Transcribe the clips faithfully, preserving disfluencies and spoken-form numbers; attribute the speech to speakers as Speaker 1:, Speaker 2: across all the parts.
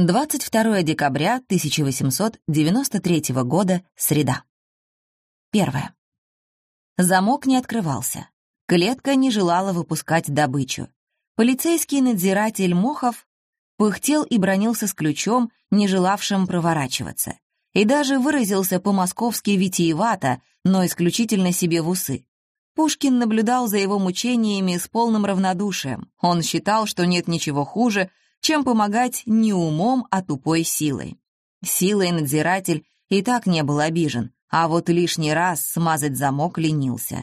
Speaker 1: двадцать второе декабря тысяча восемьсот девяносто третьего года, среда. Первое. Замок не открывался. Клетка не желала выпускать добычу. Полицейский надзиратель Мохов пыхтел и бранился с ключом, не желавшим проворачиваться, и даже выразился по-московски витиевато, но исключительно себе в усы. Пушкин наблюдал за его мучениями с полным равнодушием. Он считал, что нет ничего хуже, чем помогать не умом, а тупой силой. Силой надзиратель и так не был обижен, а вот лишний раз смазать замок ленился.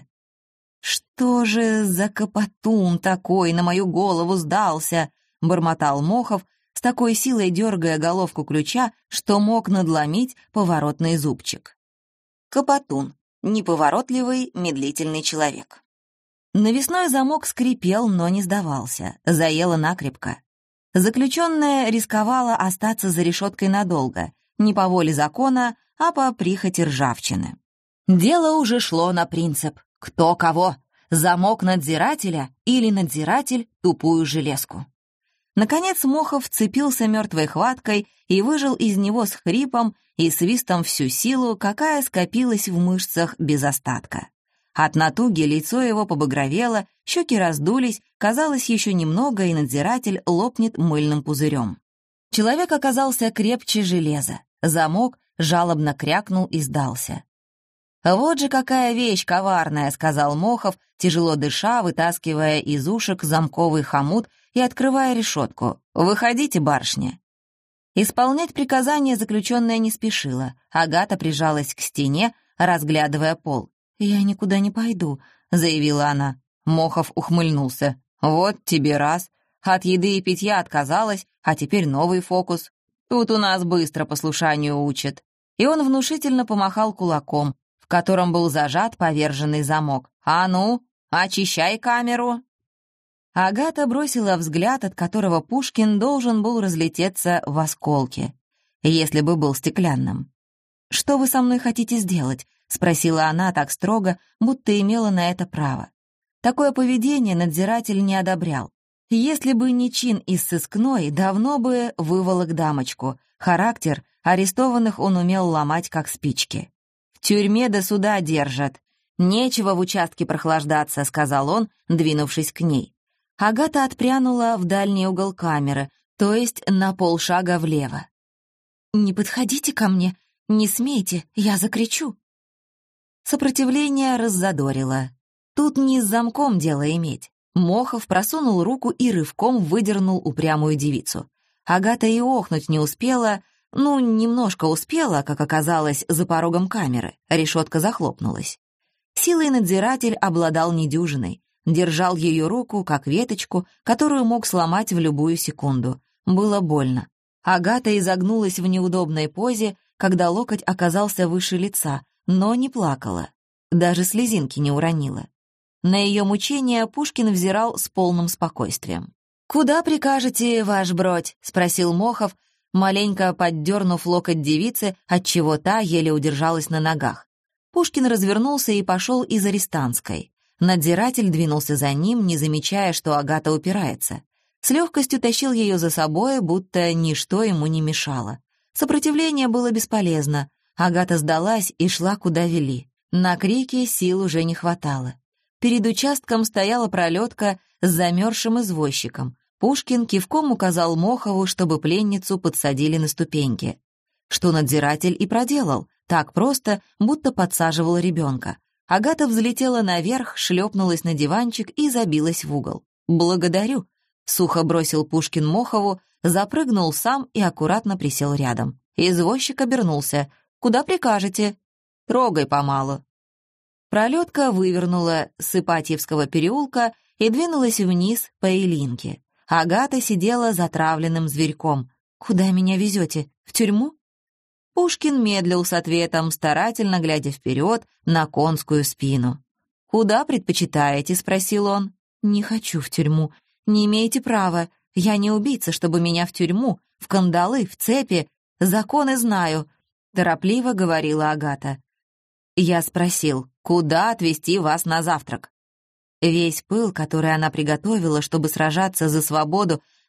Speaker 1: «Что же за капотун такой на мою голову сдался?» — бормотал Мохов, с такой силой дергая головку ключа, что мог надломить поворотный зубчик. Капотун — неповоротливый, медлительный человек. Навесной замок скрипел, но не сдавался, заело накрепко. Заключенная рисковала остаться за решеткой надолго, не по воле закона, а по прихоти ржавчины. Дело уже шло на принцип «кто кого?» — замок надзирателя или надзиратель тупую железку. Наконец Мохов вцепился мертвой хваткой и выжил из него с хрипом и свистом всю силу, какая скопилась в мышцах без остатка. От натуги лицо его побагровело, щеки раздулись, казалось, еще немного, и надзиратель лопнет мыльным пузырем. Человек оказался крепче железа. Замок жалобно крякнул и сдался. «Вот же какая вещь коварная», — сказал Мохов, тяжело дыша, вытаскивая из ушек замковый хомут и открывая решетку. «Выходите, барышня». Исполнять приказание заключенная не спешила. Агата прижалась к стене, разглядывая пол. «Я никуда не пойду», — заявила она. Мохов ухмыльнулся. «Вот тебе раз. От еды и питья отказалась, а теперь новый фокус. Тут у нас быстро послушанию учат». И он внушительно помахал кулаком, в котором был зажат поверженный замок. «А ну, очищай камеру!» Агата бросила взгляд, от которого Пушкин должен был разлететься в осколки, если бы был стеклянным. «Что вы со мной хотите сделать?» — спросила она так строго, будто имела на это право. Такое поведение надзиратель не одобрял. Если бы не чин из сыскной, давно бы выволок дамочку. Характер арестованных он умел ломать, как спички. «В тюрьме до суда держат. Нечего в участке прохлаждаться», — сказал он, двинувшись к ней. Агата отпрянула в дальний угол камеры, то есть на полшага влево. «Не подходите ко мне, не смейте, я закричу». Сопротивление раззадорило. Тут не с замком дело иметь. Мохов просунул руку и рывком выдернул упрямую девицу. Агата и охнуть не успела, ну, немножко успела, как оказалось, за порогом камеры. Решетка захлопнулась. Силой надзиратель обладал недюжиной. Держал ее руку, как веточку, которую мог сломать в любую секунду. Было больно. Агата изогнулась в неудобной позе, когда локоть оказался выше лица, но не плакала. Даже слезинки не уронила. На ее мучения Пушкин взирал с полным спокойствием. «Куда прикажете, ваш бродь?» — спросил Мохов, маленько поддернув локоть девицы, отчего та еле удержалась на ногах. Пушкин развернулся и пошел из арестантской. Надзиратель двинулся за ним, не замечая, что Агата упирается. С легкостью тащил ее за собой, будто ничто ему не мешало. Сопротивление было бесполезно. Агата сдалась и шла, куда вели. На крики сил уже не хватало. Перед участком стояла пролетка с замерзшим извозчиком. Пушкин кивком указал Мохову, чтобы пленницу подсадили на ступеньки. Что надзиратель и проделал, так просто, будто подсаживал ребенка. Агата взлетела наверх, шлепнулась на диванчик и забилась в угол. «Благодарю», — сухо бросил Пушкин Мохову, запрыгнул сам и аккуратно присел рядом. Извозчик обернулся. «Куда прикажете?» «Трогай помалу». Пролетка вывернула с Ипатьевского переулка и двинулась вниз по Илинке. Агата сидела затравленным зверьком. «Куда меня везете? В тюрьму?» Пушкин медлил с ответом, старательно глядя вперед на конскую спину. «Куда предпочитаете?» — спросил он. «Не хочу в тюрьму. Не имеете права. Я не убийца, чтобы меня в тюрьму, в кандалы, в цепи. Законы знаю», — торопливо говорила Агата. Я спросил, куда отвезти вас на завтрак? Весь пыл, который она приготовила, чтобы сражаться за свободу,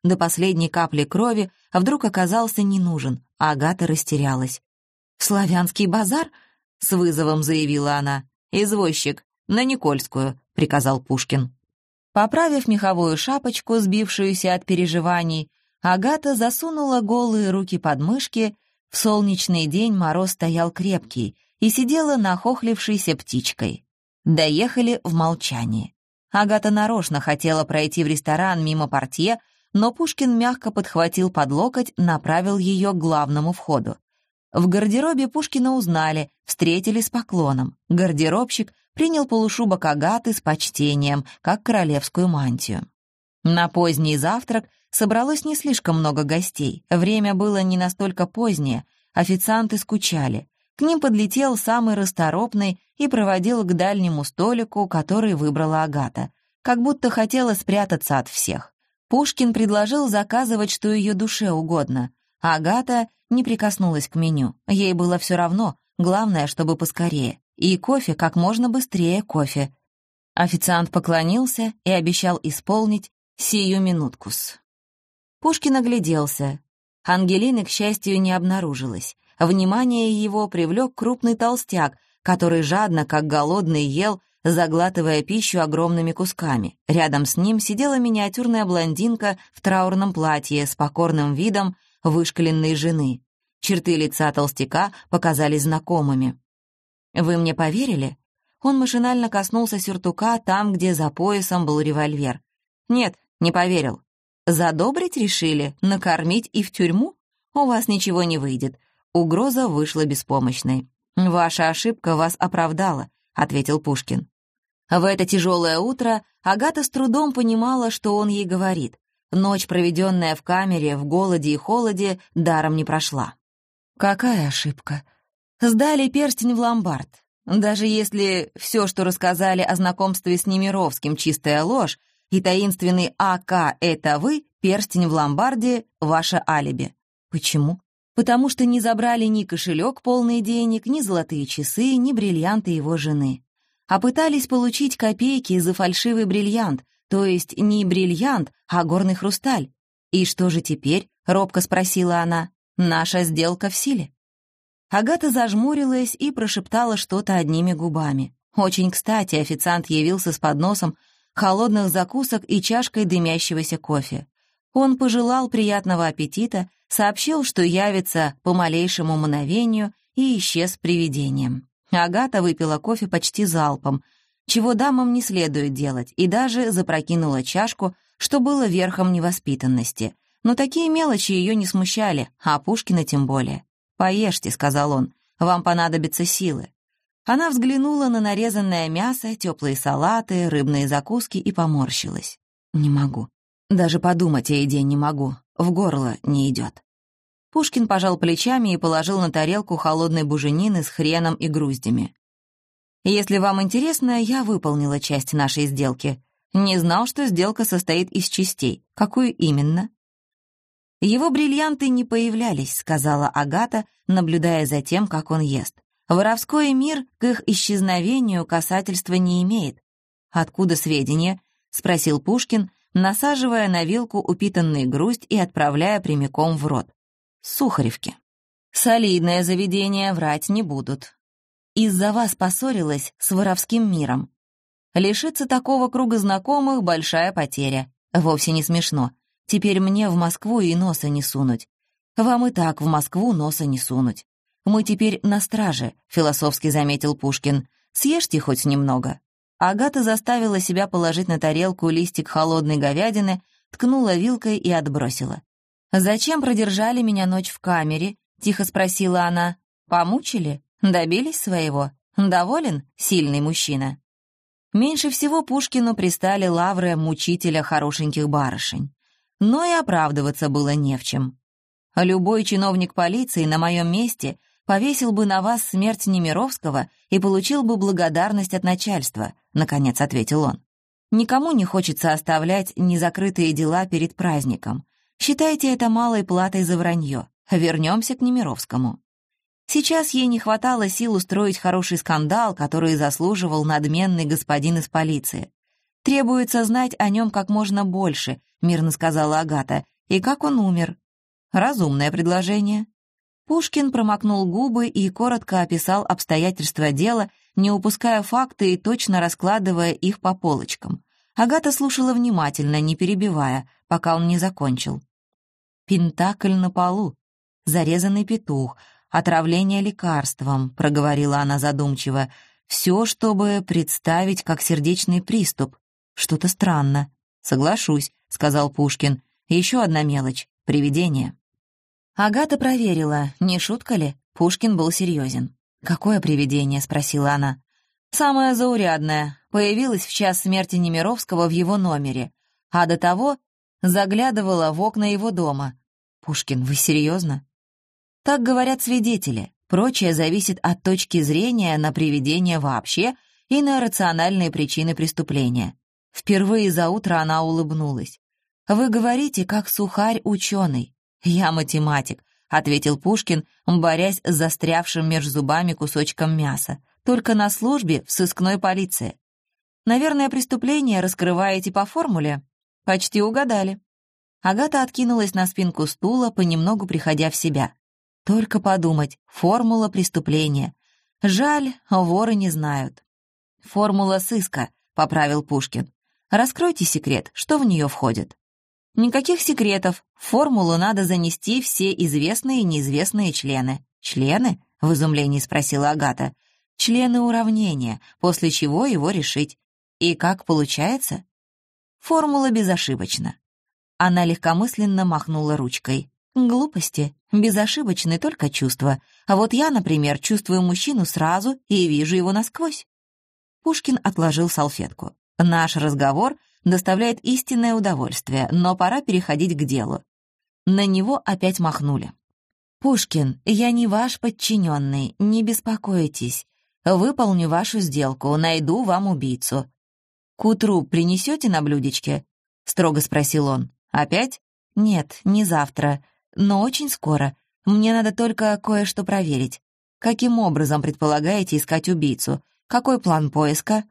Speaker 1: до последней капли крови, вдруг оказался не нужен, а Агата растерялась. «Славянский базар?» — с вызовом заявила она. «Извозчик, на Никольскую», — приказал Пушкин. Поправив меховую шапочку, сбившуюся от переживаний, Агата засунула голые руки под мышки. В солнечный день мороз стоял крепкий и сидела нахохлившейся птичкой. Доехали в молчании. Агата нарочно хотела пройти в ресторан мимо портье, но Пушкин мягко подхватил под локоть, направил ее к главному входу. В гардеробе Пушкина узнали, встретили с поклоном. Гардеробщик принял полушубок Агаты с почтением, как королевскую мантию. На поздний завтрак собралось не слишком много гостей. Время было не настолько позднее, официанты скучали. К ним подлетел самый расторопный и проводил к дальнему столику, который выбрала Агата, как будто хотела спрятаться от всех. Пушкин предложил заказывать, что ее душе угодно. Агата не прикоснулась к меню. Ей было все равно, главное, чтобы поскорее. И кофе как можно быстрее кофе. Официант поклонился и обещал исполнить сию минуткус. Пушкин огляделся. Ангелины, к счастью, не обнаружилось. Внимание его привлек крупный толстяк, который жадно, как голодный, ел, заглатывая пищу огромными кусками. Рядом с ним сидела миниатюрная блондинка в траурном платье с покорным видом вышкаленной жены. Черты лица толстяка показались знакомыми. «Вы мне поверили?» Он машинально коснулся сюртука там, где за поясом был револьвер. «Нет, не поверил. Задобрить решили? Накормить и в тюрьму? У вас ничего не выйдет». Угроза вышла беспомощной. «Ваша ошибка вас оправдала», — ответил Пушкин. В это тяжелое утро Агата с трудом понимала, что он ей говорит. Ночь, проведенная в камере, в голоде и холоде, даром не прошла. «Какая ошибка? Сдали перстень в ломбард. Даже если все, что рассказали о знакомстве с Немировским, чистая ложь, и таинственный А К — это вы, перстень в ломбарде — ваше алиби. Почему? Потому что не забрали ни кошелек полный денег, ни золотые часы, ни бриллианты его жены. А пытались получить копейки за фальшивый бриллиант, то есть не бриллиант, а горный хрусталь. «И что же теперь?» — робко спросила она. «Наша сделка в силе». Агата зажмурилась и прошептала что-то одними губами. Очень кстати официант явился с подносом холодных закусок и чашкой дымящегося кофе. Он пожелал приятного аппетита, сообщил, что явится по малейшему мгновению, и исчез привидением. Агата выпила кофе почти залпом, чего дамам не следует делать, и даже запрокинула чашку, что было верхом невоспитанности. Но такие мелочи ее не смущали, а Пушкина тем более. «Поешьте», — сказал он, — «вам понадобятся силы». Она взглянула на нарезанное мясо, теплые салаты, рыбные закуски и поморщилась. «Не могу. Даже подумать о еде не могу. В горло не идет». Пушкин пожал плечами и положил на тарелку холодной буженины с хреном и груздями. «Если вам интересно, я выполнила часть нашей сделки. Не знал, что сделка состоит из частей. Какую именно?» «Его бриллианты не появлялись», — сказала Агата, наблюдая за тем, как он ест. «Воровской мир к их исчезновению касательства не имеет». «Откуда сведения?» — спросил Пушкин, насаживая на вилку упитанный груздь и отправляя прямиком в рот. «Сухаревки». «Солидное заведение, врать не будут. Из-за вас поссорилась с воровским миром. Лишиться такого круга знакомых — большая потеря. Вовсе не смешно. Теперь мне в Москву и носа не сунуть. Вам и так в Москву носа не сунуть. Мы теперь на страже», — философски заметил Пушкин. «Съешьте хоть немного». Агата заставила себя положить на тарелку листик холодной говядины, ткнула вилкой и отбросила. «Зачем продержали меня ночь в камере?» — тихо спросила она. «Помучили? Добились своего? Доволен, сильный мужчина?» Меньше всего Пушкину пристали лавры мучителя хорошеньких барышень. Но и оправдываться было не в чем. «Любой чиновник полиции на моем месте повесил бы на вас смерть Немировского и получил бы благодарность от начальства», — наконец ответил он. «Никому не хочется оставлять незакрытые дела перед праздником. Считайте это малой платой за вранье. Вернемся к Немировскому». Сейчас ей не хватало сил устроить хороший скандал, который заслуживал надменный господин из полиции. «Требуется знать о нем как можно больше», — мирно сказала Агата, И как он умер? Разумное предложение. Пушкин промокнул губы и коротко описал обстоятельства дела, не упуская факты и точно раскладывая их по полочкам. Агата слушала внимательно, не перебивая, пока он не закончил. «Пентакль на полу, зарезанный петух, отравление лекарством», — проговорила она задумчиво. «Все, чтобы представить как сердечный приступ. Что-то странно». «Соглашусь», — сказал Пушкин. «Еще одна мелочь — привидение». Агата проверила, не шутка ли. Пушкин был серьезен. «Какое привидение?» — спросила она. «Самое заурядное. Появилось в час смерти Немировского в его номере, а до того заглядывала в окна его дома». «Пушкин, вы серьезно?» «Так говорят свидетели. Прочее зависит от точки зрения на привидение вообще и на рациональные причины преступления». Впервые за утро она улыбнулась. «Вы говорите, как сухарь-ученый». «Я математик», — ответил Пушкин, борясь с застрявшим меж зубами кусочком мяса. «Только на службе в сыскной полиции». «Наверное, преступление раскрываете по формуле?» «Почти угадали». Агата откинулась на спинку стула, понемногу приходя в себя. «Только подумать, формула преступления. Жаль, воры не знают». «Формула сыска», — поправил Пушкин. «Раскройте секрет, что в нее входит». «Никаких секретов. В формулу надо занести все известные и неизвестные члены». «Члены?» — в изумлении спросила Агата. «Члены уравнения, после чего его решить. И как получается?» «Формула безошибочна». Она легкомысленно махнула ручкой. «Глупости. Безошибочны только чувства. А вот я, например, чувствую мужчину сразу и вижу его насквозь». Пушкин отложил салфетку. «Наш разговор доставляет истинное удовольствие, но пора переходить к делу». На него опять махнули. «Пушкин, я не ваш подчиненный, не беспокойтесь. Выполню вашу сделку, найду вам убийцу». «К утру принесете на блюдечке?» — строго спросил он. «Опять?» «Нет, не завтра, но очень скоро. Мне надо только кое-что проверить. Каким образом предполагаете искать убийцу? Какой план поиска?»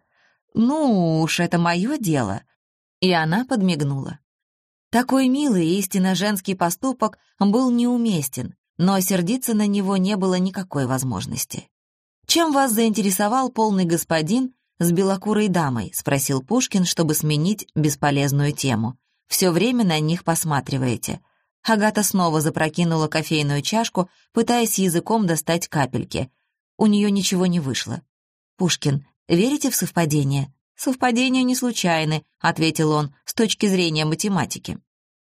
Speaker 1: «Ну уж, это мое дело». И она подмигнула. Такой милый и истинно женский поступок был неуместен, но сердиться на него не было никакой возможности. «Чем вас заинтересовал полный господин с белокурой дамой?» — спросил Пушкин, чтобы сменить бесполезную тему. «Все время на них посматриваете». Агата снова запрокинула кофейную чашку, пытаясь языком достать капельки. У нее ничего не вышло. «Пушкин, верите в совпадение?» «Совпадения не случайны», — ответил он, с точки зрения математики.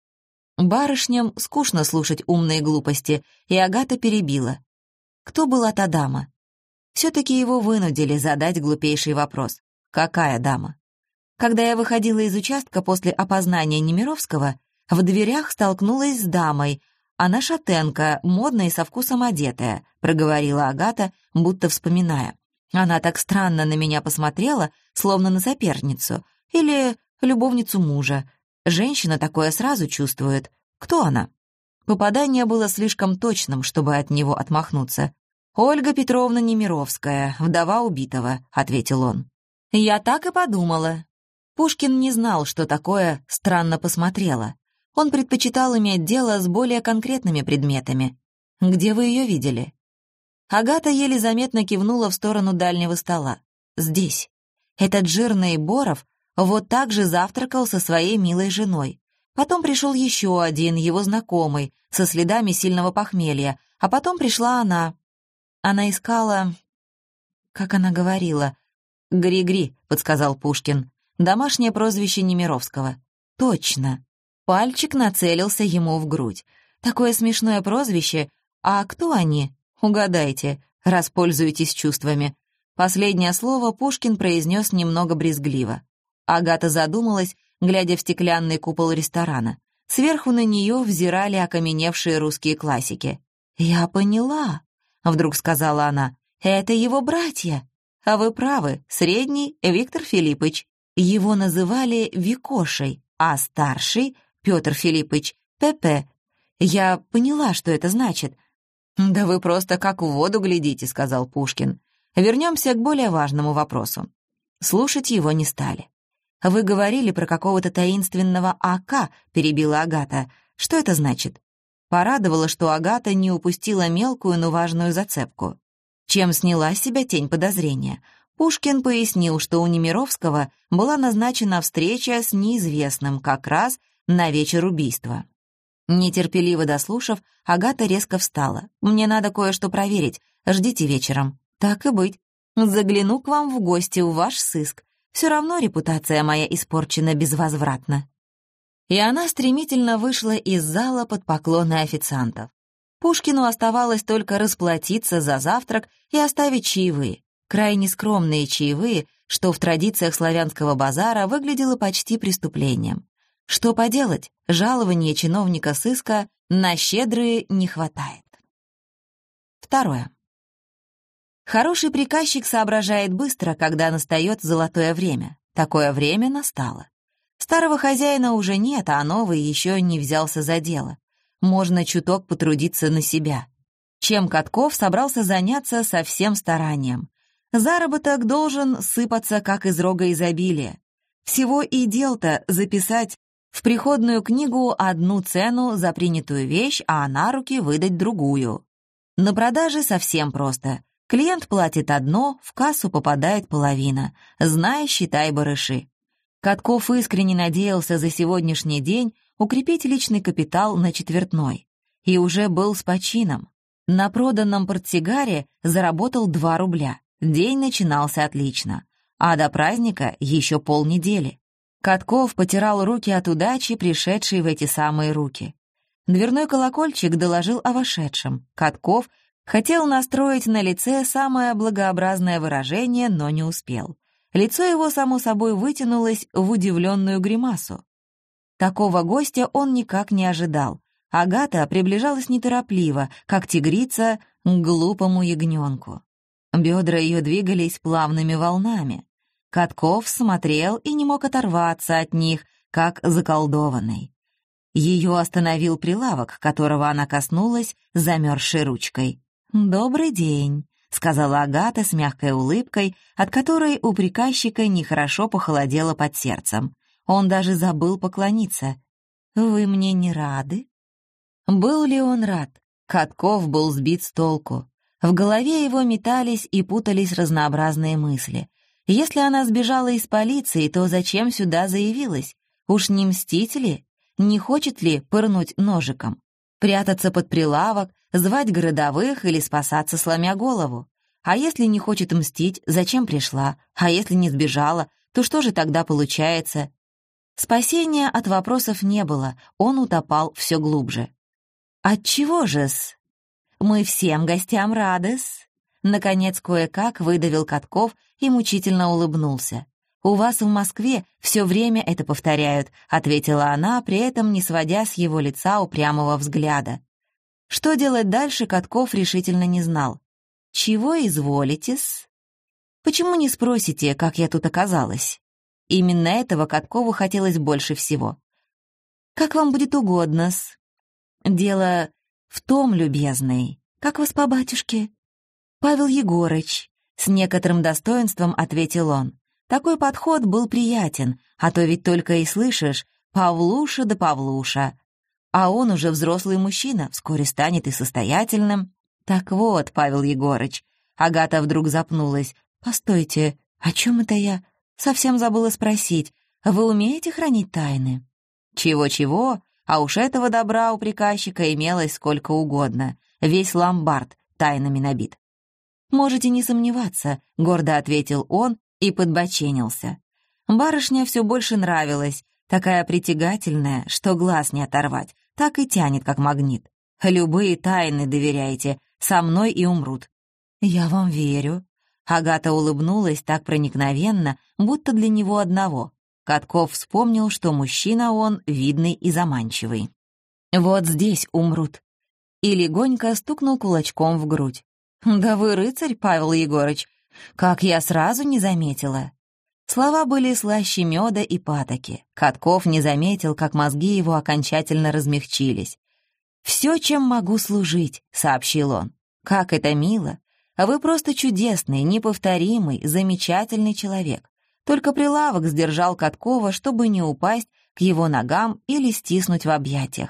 Speaker 1: Барышням скучно слушать умные глупости, и Агата перебила. Кто была та дама? Все-таки его вынудили задать глупейший вопрос. Какая дама? Когда я выходила из участка после опознания Немировского, в дверях столкнулась с дамой. Она шатенка, модная и со вкусом одетая, проговорила Агата, будто вспоминая. Она так странно на меня посмотрела, словно на соперницу или любовницу мужа. Женщина такое сразу чувствует. Кто она? Попадание было слишком точным, чтобы от него отмахнуться. «Ольга Петровна Немировская, вдова убитого», — ответил он. «Я так и подумала». Пушкин не знал, что такое «странно посмотрела». Он предпочитал иметь дело с более конкретными предметами. «Где вы ее видели?» Агата еле заметно кивнула в сторону дальнего стола. «Здесь. Этот жирный Боров вот так же завтракал со своей милой женой. Потом пришел еще один, его знакомый, со следами сильного похмелья, а потом пришла она. Она искала... Как она говорила? «Гри-гри», — подсказал Пушкин. Домашнее прозвище Немировского. «Точно». Пальчик нацелился ему в грудь. «Такое смешное прозвище. А кто они? Угадайте, раз пользуетесь чувствами». Последнее слово Пушкин произнес немного брезгливо. Агата задумалась, глядя в стеклянный купол ресторана. Сверху на нее взирали окаменевшие русские классики. «Я поняла», — вдруг сказала она. «Это его братья». «А вы правы, средний — Виктор Филиппович. Его называли Викошей, а старший — Петр Филиппович — Пепе. Я поняла, что это значит». «Да вы просто как в воду глядите», — сказал Пушкин. Вернемся к более важному вопросу. Слушать его не стали. «Вы говорили про какого-то таинственного А К», — перебила Агата. Что это значит? Порадовало, что Агата не упустила мелкую, но важную зацепку. Чем сняла с себя тень подозрения? Пушкин пояснил, что у Немировского была назначена встреча с неизвестным как раз на вечер убийства. Нетерпеливо дослушав, Агата резко встала. «Мне надо кое-что проверить. Ждите вечером». «Так и быть. Загляну к вам в гости в ваш сыск. Все равно репутация моя испорчена безвозвратно». И она стремительно вышла из зала под поклоны официантов. Пушкину оставалось только расплатиться за завтрак и оставить чаевые. Крайне скромные чаевые, что в традициях славянского базара выглядело почти преступлением. Что поделать, жалования чиновника сыска на щедрые не хватает. Второе. Хороший приказчик соображает быстро, когда настает золотое время. Такое время настало. Старого хозяина уже нет, а новый еще не взялся за дело. Можно чуток потрудиться на себя. Чем Катков собрался заняться со всем старанием. Заработок должен сыпаться, как из рога изобилия. Всего и дел-то записать в приходную книгу одну цену за принятую вещь, а на руки выдать другую. На продаже совсем просто. Клиент платит одно, в кассу попадает половина. Знай, считай барыши. Катков искренне надеялся за сегодняшний день укрепить личный капитал на четвертной. И уже был с почином. На проданном портсигаре заработал два рубля. День начинался отлично. А до праздника еще полнедели. Катков потирал руки от удачи, пришедшей в эти самые руки. Дверной колокольчик доложил о вошедшем. Катков хотел настроить на лице самое благообразное выражение, но не успел. Лицо его, само собой, вытянулось в удивленную гримасу. Такого гостя он никак не ожидал. Агата приближалась неторопливо, как тигрица к глупому ягненку. Бедра ее двигались плавными волнами. Катков смотрел и не мог оторваться от них, как заколдованный. Ее остановил прилавок, которого она коснулась замерзшей ручкой. «Добрый день», — сказала Агата с мягкой улыбкой, от которой у приказчика нехорошо похолодело под сердцем. Он даже забыл поклониться. «Вы мне не рады?» Был ли он рад? Катков был сбит с толку. В голове его метались и путались разнообразные мысли. Если она сбежала из полиции, то зачем сюда заявилась? Уж не мстить ли? Не хочет ли пырнуть ножиком? Прятаться под прилавок, звать городовых или спасаться, сломя голову? А если не хочет мстить, зачем пришла? А если не сбежала, то что же тогда получается? Спасения от вопросов не было, он утопал все глубже. «Отчего же-с? Мы всем гостям рады-с». Наконец, кое-как выдавил Катков и мучительно улыбнулся. «У вас в Москве все время это повторяют», — ответила она, при этом не сводя с его лица упрямого взгляда. Что делать дальше, Катков решительно не знал. «Чего изволите-с?» «Почему не спросите, как я тут оказалась?» Именно этого Каткову хотелось больше всего. «Как вам будет угодно-с?» «Дело в том, любезный, как вас по батюшке?» «Павел Егорыч», — с некоторым достоинством ответил он. Такой подход был приятен, а то ведь только и слышишь «Павлуша да Павлуша». А он уже взрослый мужчина, вскоре станет и состоятельным. «Так вот, Павел Егорыч», — Агата вдруг запнулась. «Постойте, о чем это я? Совсем забыла спросить. Вы умеете хранить тайны?» Чего-чего, а уж этого добра у приказчика имелось сколько угодно. Весь ломбард тайнами набит. «Можете не сомневаться», — гордо ответил он и подбоченился. Барышня все больше нравилась, такая притягательная, что глаз не оторвать, так и тянет, как магнит. «Любые тайны доверяете, со мной и умрут». «Я вам верю». Агата улыбнулась так проникновенно, будто для него одного. Катков вспомнил, что мужчина он видный и заманчивый. «Вот здесь умрут». И легонько стукнул кулачком в грудь. «Да вы рыцарь, Павел Егорыч, как я сразу не заметила». Слова были слаще меда и патоки. Катков не заметил, как мозги его окончательно размягчились. «Все, чем могу служить», — сообщил он. «Как это мило! Вы просто чудесный, неповторимый, замечательный человек». Только прилавок сдержал Каткова, чтобы не упасть к его ногам или стиснуть в объятиях.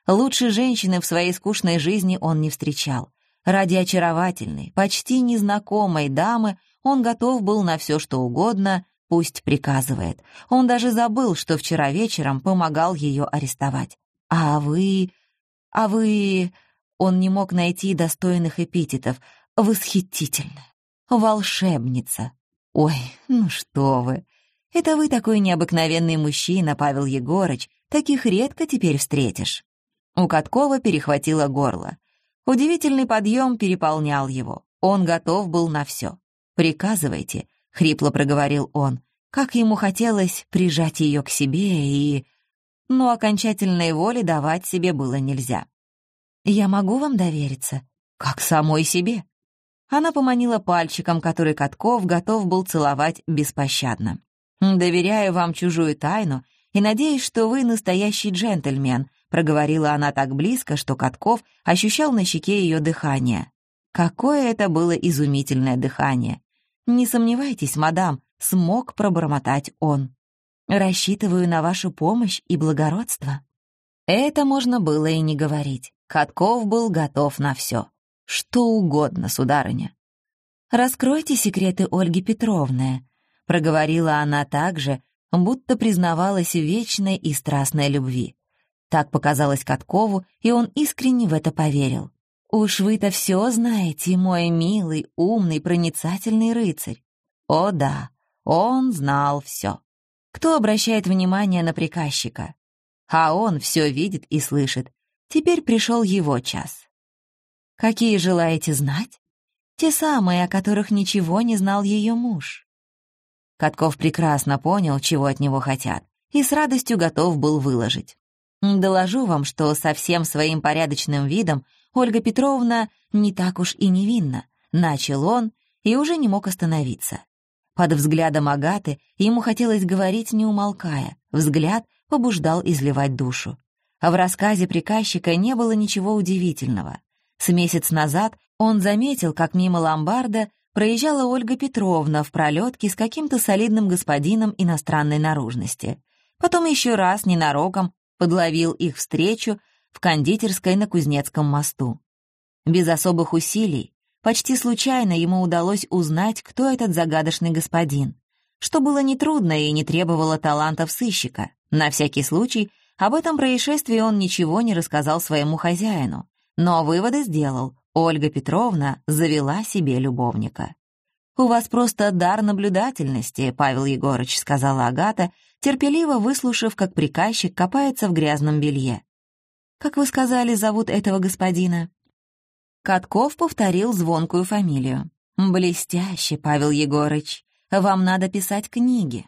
Speaker 1: Лучше женщины в своей скучной жизни он не встречал. Ради очаровательной, почти незнакомой дамы он готов был на все, что угодно, пусть приказывает. Он даже забыл, что вчера вечером помогал ее арестовать. «А вы... а вы...» Он не мог найти достойных эпитетов. «Восхитительная! Волшебница!» «Ой, ну что вы! Это вы такой необыкновенный мужчина, Павел Егорыч, таких редко теперь встретишь». У Каткова перехватило горло. Удивительный подъем переполнял его. Он готов был на все. «Приказывайте», — хрипло проговорил он, как ему хотелось прижать ее к себе и... Но окончательной воли давать себе было нельзя. «Я могу вам довериться?» «Как самой себе». Она поманила пальчиком, который Катков готов был целовать беспощадно. «Доверяю вам чужую тайну и надеюсь, что вы настоящий джентльмен», проговорила она так близко, что Катков ощущал на щеке ее дыхание. Какое это было изумительное дыхание! «Не сомневайтесь, мадам», — смог пробормотать он. «Рассчитываю на вашу помощь и благородство». Это можно было и не говорить. Катков был готов на все. «Что угодно, сударыня». «Раскройте секреты Ольги Петровны», — проговорила она так же, будто признавалась в вечной и страстной любви. Так показалось Каткову, и он искренне в это поверил. «Уж вы-то все знаете, мой милый, умный, проницательный рыцарь». О да, он знал все. Кто обращает внимание на приказчика? А он все видит и слышит. Теперь пришел его час. «Какие желаете знать?» «Те самые, о которых ничего не знал ее муж». Катков прекрасно понял, чего от него хотят, и с радостью готов был выложить. «Доложу вам, что со всем своим порядочным видом Ольга Петровна не так уж и невинна», — начал он и уже не мог остановиться. Под взглядом Агаты ему хотелось говорить, не умолкая. Взгляд побуждал изливать душу. А в рассказе приказчика не было ничего удивительного. С месяц назад он заметил, как мимо ломбарда проезжала Ольга Петровна в пролетке с каким-то солидным господином иностранной наружности. Потом еще раз ненароком подловил их встречу в кондитерской на Кузнецком мосту. Без особых усилий, почти случайно ему удалось узнать, кто этот загадочный господин, что было нетрудно и не требовало талантов сыщика. На всякий случай об этом происшествии он ничего не рассказал своему хозяину, но выводы сделал. Ольга Петровна завела себе любовника. «У вас просто дар наблюдательности, Павел Егорыч», — сказала Агата, терпеливо выслушав, как приказчик копается в грязном белье. «Как вы сказали, зовут этого господина?» Катков повторил звонкую фамилию. «Блестяще, Павел Егорыч. Вам надо писать книги».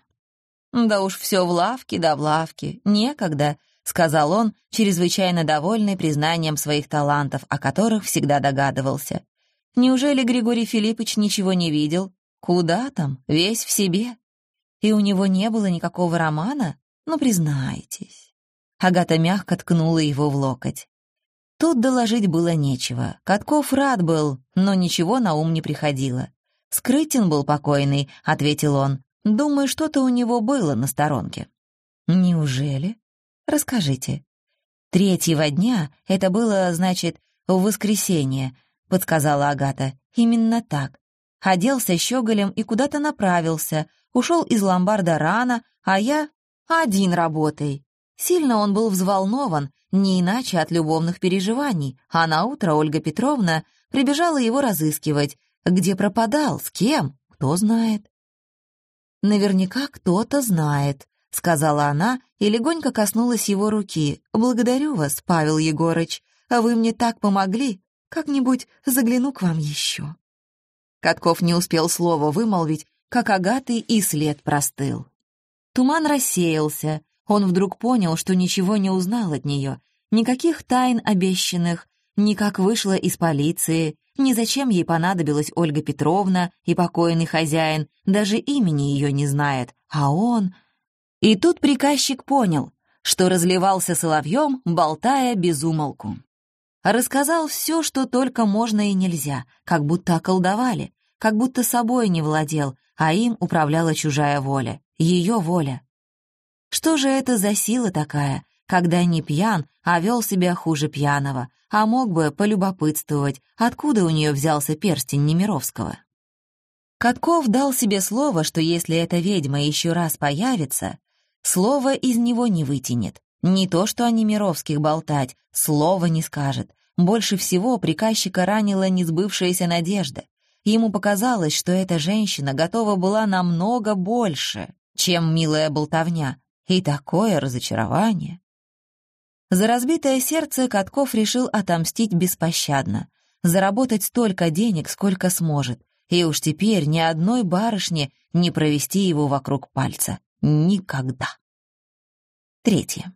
Speaker 1: «Да уж все в лавке, да в лавке. Некогда», — сказал он, чрезвычайно довольный признанием своих талантов, о которых всегда догадывался. «Неужели Григорий Филиппович ничего не видел? Куда там? Весь в себе. И у него не было никакого романа? Ну, признайтесь». Агата мягко ткнула его в локоть. Тут доложить было нечего. Катков рад был, но ничего на ум не приходило. «Скрытен был покойный», — ответил он. «Думаю, что-то у него было на сторонке». «Неужели? Расскажите». «Третьего дня, это было, значит, в воскресенье», — подсказала Агата. «Именно так. Оделся щеголем и куда-то направился, ушел из ломбарда рано, а я один работай». Сильно он был взволнован, не иначе от любовных переживаний, а наутро Ольга Петровна прибежала его разыскивать. Где пропадал, с кем, кто знает. «Наверняка кто-то знает», — сказала она и легонько коснулась его руки. «Благодарю вас, Павел Егорыч, а вы мне так помогли. Как-нибудь загляну к вам еще». Катков не успел слова вымолвить, как Агаты и след простыл. Туман рассеялся. Он вдруг понял, что ничего не узнал от нее, никаких тайн обещанных, ни как вышла из полиции, ни зачем ей понадобилась Ольга Петровна и покойный хозяин, даже имени ее не знает, а он... И тут приказчик понял, что разливался соловьем, болтая без умолку. Рассказал все, что только можно и нельзя, как будто околдовали, как будто собой не владел, а им управляла чужая воля, ее воля. Что же это за сила такая, когда не пьян, а вел себя хуже пьяного, а мог бы полюбопытствовать, откуда у нее взялся перстень Немировского. Катков дал себе слово, что если эта ведьма еще раз появится, слово из него не вытянет. Не то что о Немировских болтать, слова не скажет. Больше всего приказчика ранила несбывшаяся надежда. Ему показалось, что эта женщина готова была намного больше, чем милая болтовня. И такое разочарование. За разбитое сердце Катков решил отомстить беспощадно, заработать столько денег, сколько сможет, и уж теперь ни одной барышне не провести его вокруг пальца. Никогда. Третье.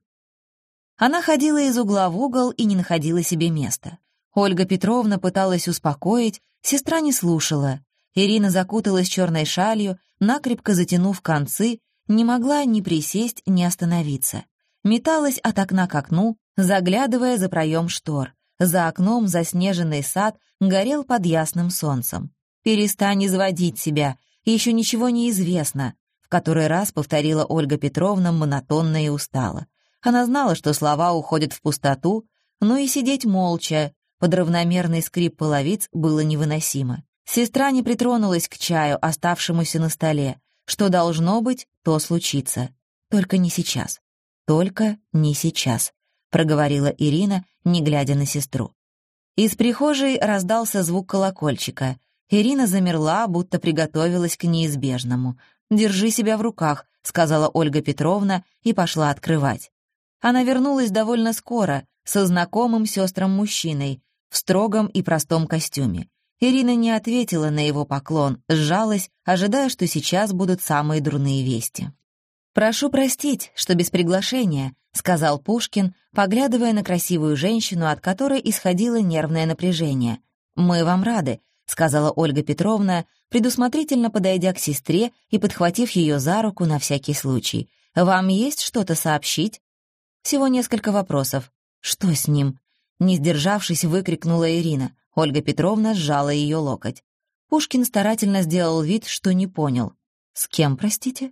Speaker 1: Она ходила из угла в угол и не находила себе места. Ольга Петровна пыталась успокоить, сестра не слушала. Ирина закуталась черной шалью, накрепко затянув концы, не могла ни присесть, ни остановиться. Металась от окна к окну, заглядывая за проем штор. За окном заснеженный сад горел под ясным солнцем. «Перестань изводить себя, еще ничего не известно», в который раз повторила Ольга Петровна монотонно и устало. Она знала, что слова уходят в пустоту, но и сидеть молча, под равномерный скрип половиц, было невыносимо. Сестра не притронулась к чаю, оставшемуся на столе. Что должно быть, то случится. Только не сейчас. Только не сейчас, проговорила Ирина, не глядя на сестру. Из прихожей раздался звук колокольчика. Ирина замерла, будто приготовилась к неизбежному. «Держи себя в руках», — сказала Ольга Петровна и пошла открывать. Она вернулась довольно скоро, со знакомым сестрам-мужчиной, в строгом и простом костюме. Ирина не ответила на его поклон, сжалась, ожидая, что сейчас будут самые дурные вести. «Прошу простить, что без приглашения», — сказал Пушкин, поглядывая на красивую женщину, от которой исходило нервное напряжение. «Мы вам рады», — сказала Ольга Петровна, предусмотрительно подойдя к сестре и подхватив ее за руку на всякий случай. «Вам есть что-то сообщить?» «Всего несколько вопросов». «Что с ним?» Не сдержавшись, выкрикнула Ирина. Ольга Петровна сжала ее локоть. Пушкин старательно сделал вид, что не понял. «С кем, простите?»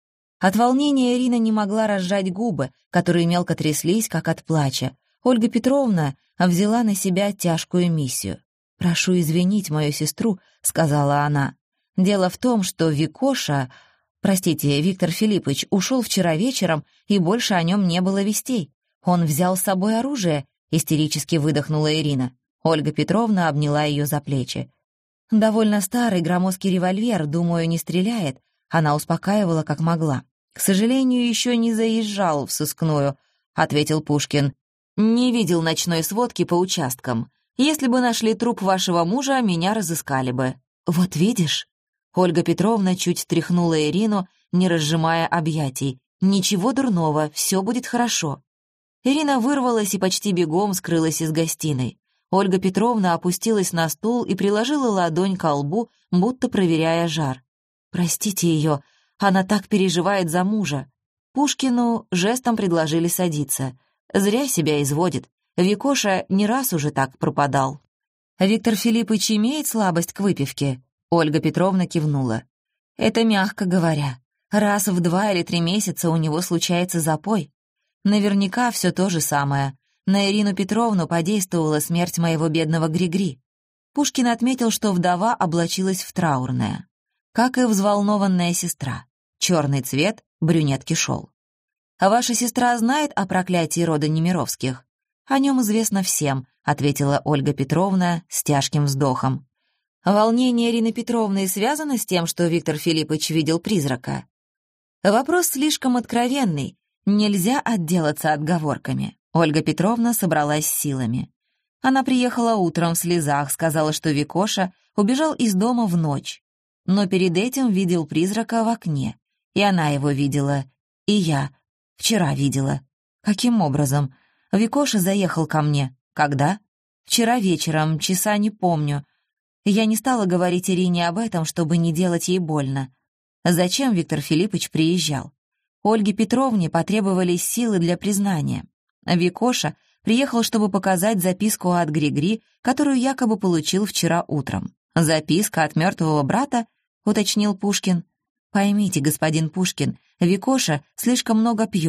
Speaker 1: От волнения Ирина не могла разжать губы, которые мелко тряслись, как от плача. Ольга Петровна взяла на себя тяжкую миссию. «Прошу извинить мою сестру», — сказала она. «Дело в том, что Викоша, простите, Виктор Филиппович, ушел вчера вечером, и больше о нем не было вестей. Он взял с собой оружие», — истерически выдохнула Ирина. Ольга Петровна обняла ее за плечи. «Довольно старый громоздкий револьвер, думаю, не стреляет», — она успокаивала как могла. «К сожалению, еще не заезжал в сыскную», — ответил Пушкин. «Не видел ночной сводки по участкам. Если бы нашли труп вашего мужа, меня разыскали бы». «Вот видишь?» Ольга Петровна чуть тряхнула Ирину, не разжимая объятий. «Ничего дурного, все будет хорошо». Ирина вырвалась и почти бегом скрылась из гостиной. Ольга Петровна опустилась на стул и приложила ладонь ко лбу, будто проверяя жар. «Простите ее, она так переживает за мужа». Пушкину жестом предложили садиться. Зря себя изводит. Викоша не раз уже так пропадал. «Виктор Филиппович имеет слабость к выпивке?» Ольга Петровна кивнула. «Это мягко говоря. Раз в два или три месяца у него случается запой. Наверняка все то же самое. На Ирину Петровну подействовала смерть моего бедного Григри». Пушкин отметил, что вдова облачилась в траурное. Как и взволнованная сестра. Черный цвет, брюнетки шел. «А ваша сестра знает о проклятии рода Немировских?» «О нем известно всем», — ответила Ольга Петровна с тяжким вздохом. «Волнение Ирины Петровны связано с тем, что Виктор Филиппович видел призрака?» «Вопрос слишком откровенный. Нельзя отделаться отговорками». Ольга Петровна собралась силами. Она приехала утром в слезах, сказала, что Викоша убежал из дома в ночь. Но перед этим видел призрака в окне. И она его видела. И я. Вчера видела. Каким образом? Викоша заехал ко мне. Когда? Вчера вечером, часа не помню. Я не стала говорить Ирине об этом, чтобы не делать ей больно. Зачем Виктор Филиппович приезжал? Ольге Петровне потребовались силы для признания. Викоша приехал, чтобы показать записку от Григри, которую якобы получил вчера утром. «Записка от мертвого брата?» — уточнил Пушкин. «Поймите, господин Пушкин, Викоша слишком много пьет.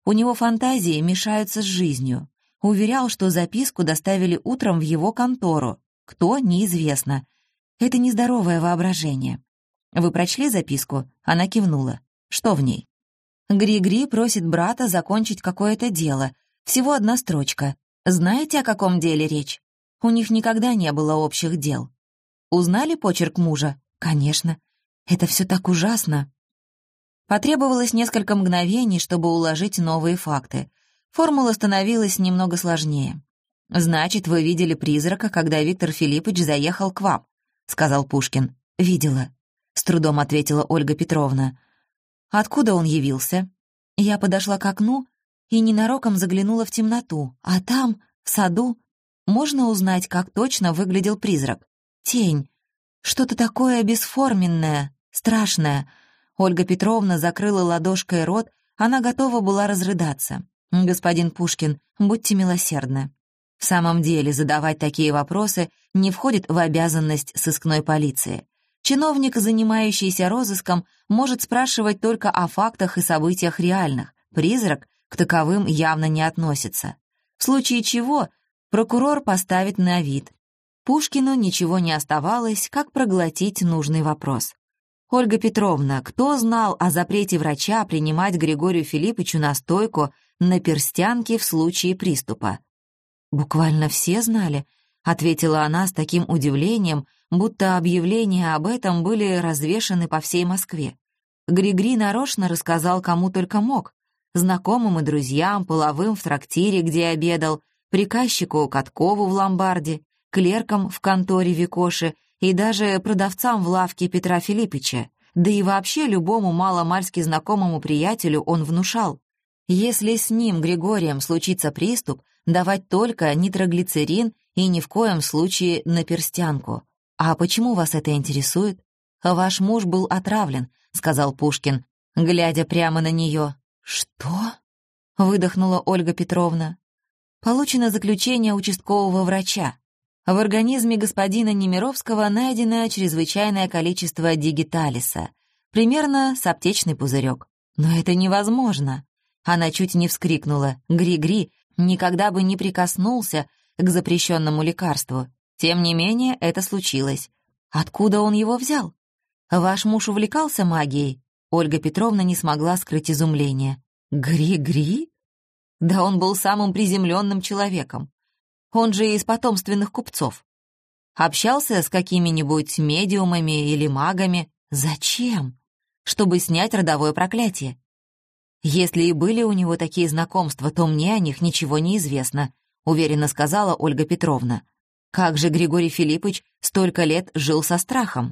Speaker 1: У него фантазии мешаются с жизнью. Уверял, что записку доставили утром в его контору. Кто — неизвестно. Это нездоровое воображение. Вы прочли записку? Она кивнула. Что в ней? Гри-Гри просит брата закончить какое-то дело. Всего одна строчка. Знаете, о каком деле речь? У них никогда не было общих дел. Узнали почерк мужа? Конечно. Это все так ужасно. Потребовалось несколько мгновений, чтобы уложить новые факты. Формула становилась немного сложнее. «Значит, вы видели призрака, когда Виктор Филиппович заехал к вам», — сказал Пушкин. «Видела», — с трудом ответила Ольга Петровна. «Откуда он явился?» Я подошла к окну и ненароком заглянула в темноту, а там, в саду, можно узнать, как точно выглядел призрак. Тень. Что-то такое бесформенное, страшное. Ольга Петровна закрыла ладошкой рот, она готова была разрыдаться. «Господин Пушкин, будьте милосердны». В самом деле, задавать такие вопросы не входит в обязанность сыскной полиции. Чиновник, занимающийся розыском, может спрашивать только о фактах и событиях реальных. Призрак к таковым явно не относится. В случае чего прокурор поставит на вид. Пушкину ничего не оставалось, как проглотить нужный вопрос. «Ольга Петровна, кто знал о запрете врача принимать Григорию Филипповичу настойку на перстянке в случае приступа?» «Буквально все знали», — ответила она с таким удивлением, будто объявления об этом были развешаны по всей Москве. Гри-Гри нарочно рассказал кому только мог. Знакомым и друзьям, половым в трактире, где обедал, приказчику Каткову в ломбарде, клеркам в конторе Викоши и даже продавцам в лавке Петра Филиппича, да и вообще любому маломальски знакомому приятелю он внушал. Если с ним, Григорием, случится приступ, давать только нитроглицерин и ни в коем случае наперстянку. «А почему вас это интересует?» «Ваш муж был отравлен», — сказал Пушкин, глядя прямо на нее. «Что?» — выдохнула Ольга Петровна. «Получено заключение участкового врача. В организме господина Немировского найдено чрезвычайное количество дигиталиса, примерно с аптечный пузырек. Но это невозможно!» Она чуть не вскрикнула. Гри-Гри никогда бы не прикоснулся к запрещенному лекарству. Тем не менее, это случилось. Откуда он его взял? Ваш муж увлекался магией? Ольга Петровна не смогла скрыть изумление. Гри-Гри? Да он был самым приземленным человеком. Он же из потомственных купцов. Общался с какими-нибудь медиумами или магами. Зачем? Чтобы снять родовое проклятие. Если и были у него такие знакомства, то мне о них ничего не известно, уверенно сказала Ольга Петровна. Как же Григорий Филиппович столько лет жил со страхом?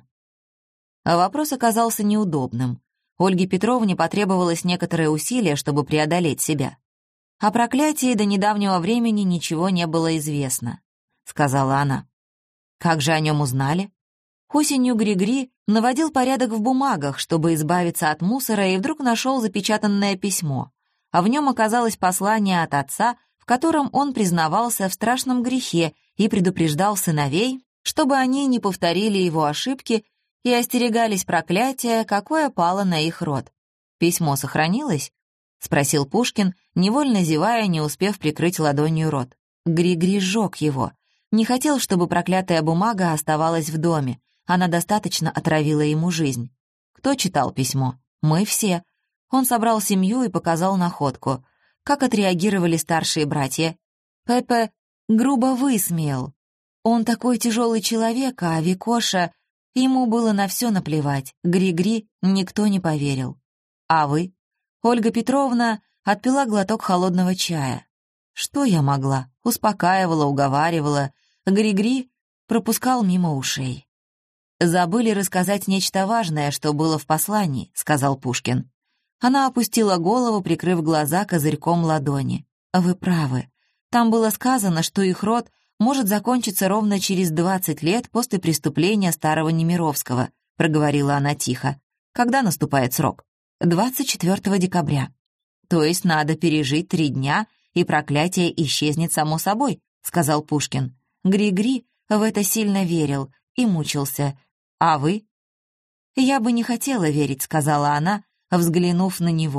Speaker 1: А вопрос оказался неудобным. Ольге Петровне потребовалось некоторое усилие, чтобы преодолеть себя. «О проклятии до недавнего времени ничего не было известно», — сказала она. «Как же о нем узнали?» Осенью Гри-Гри наводил порядок в бумагах, чтобы избавиться от мусора, и вдруг нашел запечатанное письмо. А в нем оказалось послание от отца, в котором он признавался в страшном грехе и предупреждал сыновей, чтобы они не повторили его ошибки и остерегались проклятия, какое пало на их род. «Письмо сохранилось?» — спросил Пушкин, невольно зевая, не успев прикрыть ладонью рот. Гри-Гри сжег его. Не хотел, чтобы проклятая бумага оставалась в доме. Она достаточно отравила ему жизнь. Кто читал письмо? Мы все. Он собрал семью и показал находку. Как отреагировали старшие братья? Пепе грубо высмеял. Он такой тяжелый человек, а Викоша... Ему было на все наплевать. Гри-Гри никто не поверил. А вы? Ольга Петровна отпила глоток холодного чая. Что я могла? Успокаивала, уговаривала. Гри-Гри пропускал мимо ушей. «Забыли рассказать нечто важное, что было в послании», — сказал Пушкин. Она опустила голову, прикрыв глаза козырьком ладони. «Вы правы. Там было сказано, что их род может закончиться ровно через двадцать лет после преступления старого Немировского», — проговорила она тихо. «Когда наступает срок?» «двадцать четвёртого декабря». «То есть надо пережить три дня, и проклятие исчезнет само собой», — сказал Пушкин. Гри-Гри в это сильно верил и мучился. «А вы?» «Я бы не хотела верить», — сказала она, взглянув на него.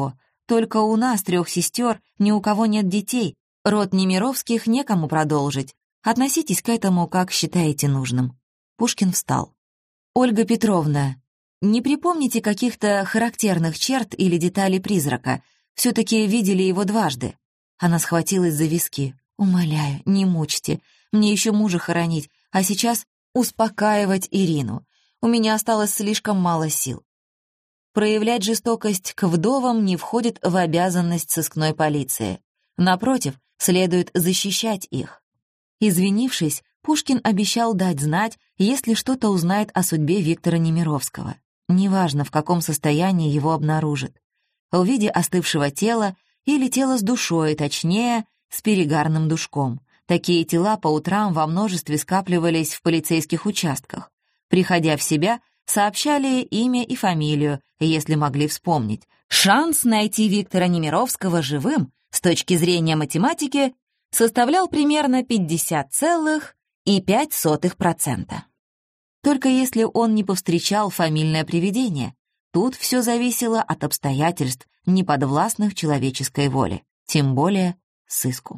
Speaker 1: Только у нас, трех сестер, ни у кого нет детей. Род Немировских некому продолжить. Относитесь к этому, как считаете нужным». Пушкин встал. «Ольга Петровна, не припомните каких-то характерных черт или деталей призрака? Все-таки видели его дважды». Она схватилась за виски. «Умоляю, не мучьте. Мне еще мужа хоронить, а сейчас успокаивать Ирину. У меня осталось слишком мало сил». Проявлять жестокость к вдовам не входит в обязанность сыскной полиции. Напротив, следует защищать их. Извинившись, Пушкин обещал дать знать, если что-то узнает о судьбе Виктора Немировского. Неважно, в каком состоянии его обнаружат. В виде остывшего тела или тела с душой, точнее, с перегарным душком. Такие тела по утрам во множестве скапливались в полицейских участках. Приходя в себя, сообщали имя и фамилию, если могли вспомнить. Шанс найти Виктора Немировского живым с точки зрения математики составлял примерно пятьдесят целых пять сотых процента. Только если он не повстречал фамильное привидение, тут все зависело от обстоятельств, неподвластных человеческой воле, тем более сыску.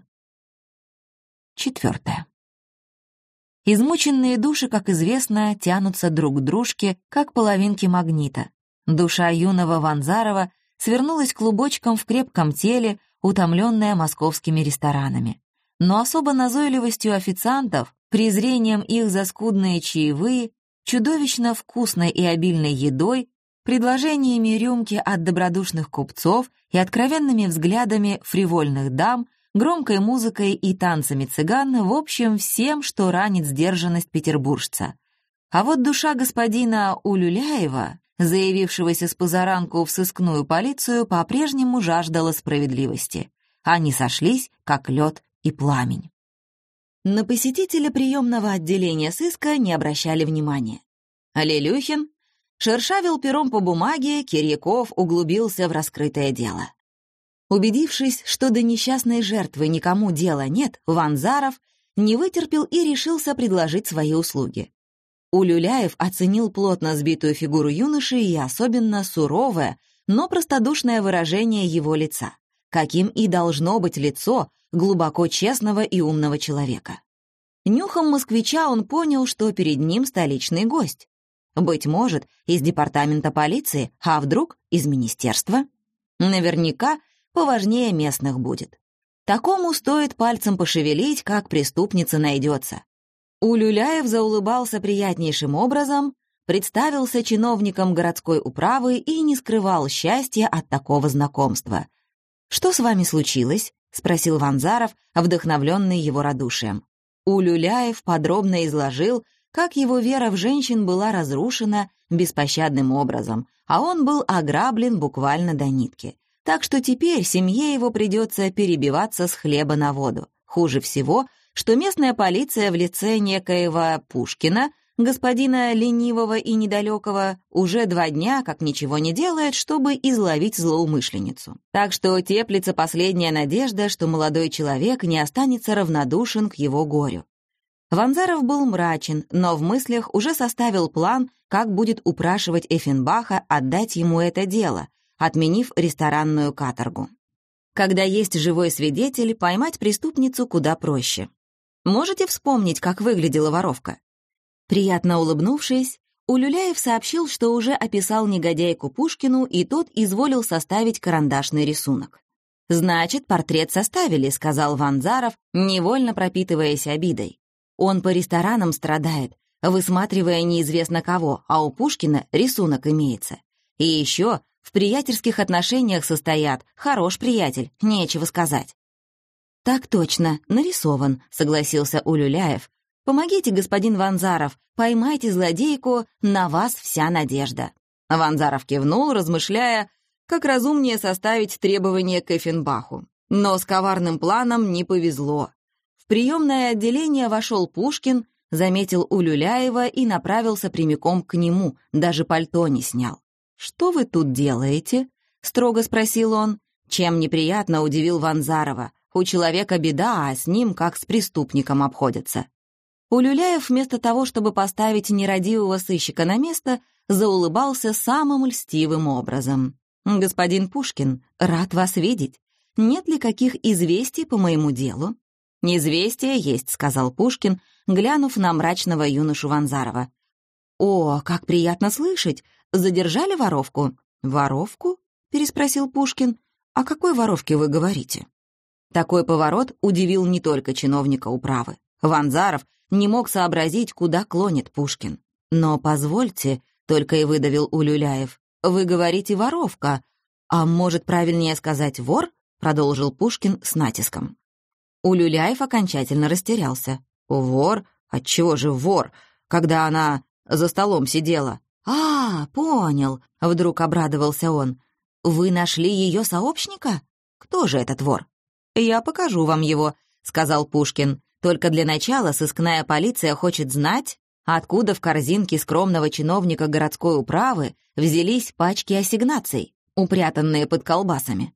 Speaker 1: Четвертое. Измученные души, как известно, тянутся друг к дружке, как половинки магнита. Душа юного Ванзарова свернулась клубочком в крепком теле, утомленная московскими ресторанами. Но особо назойливостью официантов, презрением их за скудные чаевые, чудовищно вкусной и обильной едой, предложениями рюмки от добродушных купцов и откровенными взглядами фривольных дам, громкой музыкой и танцами цыган, в общем, всем, что ранит сдержанность петербуржца. А вот душа господина Улюляева, заявившегося с позаранку в сыскную полицию, по-прежнему жаждала справедливости. Они сошлись, как лед и пламень. На посетителя приемного отделения сыска не обращали внимания. Лелюхин шершавил пером по бумаге, Кирьяков углубился в раскрытое дело. Убедившись, что до несчастной жертвы никому дела нет, Ванзаров не вытерпел и решился предложить свои услуги. Улюляев оценил плотно сбитую фигуру юноши и особенно суровое, но простодушное выражение его лица, каким и должно быть лицо глубоко честного и умного человека. Нюхом москвича он понял, что перед ним столичный гость. Быть может, из департамента полиции, а вдруг из министерства? Наверняка поважнее местных будет. Такому стоит пальцем пошевелить, как преступница найдется. Улюляев заулыбался приятнейшим образом, представился чиновником городской управы и не скрывал счастья от такого знакомства. «Что с вами случилось?» — спросил Ванзаров, вдохновленный его радушием. Улюляев подробно изложил, как его вера в женщин была разрушена беспощадным образом, а он был ограблен буквально до нитки. Так что теперь семье его придется перебиваться с хлеба на воду. Хуже всего, что местная полиция в лице некоего Пушкина, господина ленивого и недалекого, уже два дня как ничего не делает, чтобы изловить злоумышленницу. Так что теплится последняя надежда, что молодой человек не останется равнодушен к его горю. Ванзаров был мрачен, но в мыслях уже составил план, как будет упрашивать Эффенбаха отдать ему это дело, отменив ресторанную каторгу. Когда есть живой свидетель, поймать преступницу куда проще. Можете вспомнить, как выглядела воровка? Приятно улыбнувшись, Улюляев сообщил, что уже описал негодяйку Пушкину, и тот изволил составить карандашный рисунок. «Значит, портрет составили», — сказал Ванзаров, невольно пропитываясь обидой. «Он по ресторанам страдает, высматривая неизвестно кого, а у Пушкина рисунок имеется. И еще в приятельских отношениях состоят, хорош приятель, нечего сказать». «Так точно, нарисован», — согласился Улюляев. «Помогите, господин Ванзаров, поймайте злодейку, на вас вся надежда». Ванзаров кивнул, размышляя, как разумнее составить требования к Эффенбаху. Но с коварным планом не повезло. В приемное отделение вошел Пушкин, заметил Улюляева и направился прямиком к нему, даже пальто не снял. «Что вы тут делаете?» — строго спросил он. Чем неприятно удивил Ванзарова. У человека беда, а с ним как с преступником обходятся. Улюляев вместо того, чтобы поставить нерадивого сыщика на место, заулыбался самым льстивым образом. «Господин Пушкин, рад вас видеть. Нет ли каких известий по моему делу?» «Известия есть», — сказал Пушкин, глянув на мрачного юношу Ванзарова. «О, как приятно слышать! Задержали воровку?» «Воровку?» — переспросил Пушкин. «О какой воровке вы говорите?» Такой поворот удивил не только чиновника управы. Ванзаров не мог сообразить, куда клонит Пушкин. «Но позвольте», — только и выдавил Улюляев, — «вы говорите воровка, а может, правильнее сказать вор?» — продолжил Пушкин с натиском. Улюляев окончательно растерялся. «Вор? Отчего же вор, когда она за столом сидела?» «А, понял», — вдруг обрадовался он. «Вы нашли ее сообщника? Кто же этот вор?» «Я покажу вам его», — сказал Пушкин. «Только для начала сыскная полиция хочет знать, откуда в корзинке скромного чиновника городской управы взялись пачки ассигнаций, упрятанные под колбасами».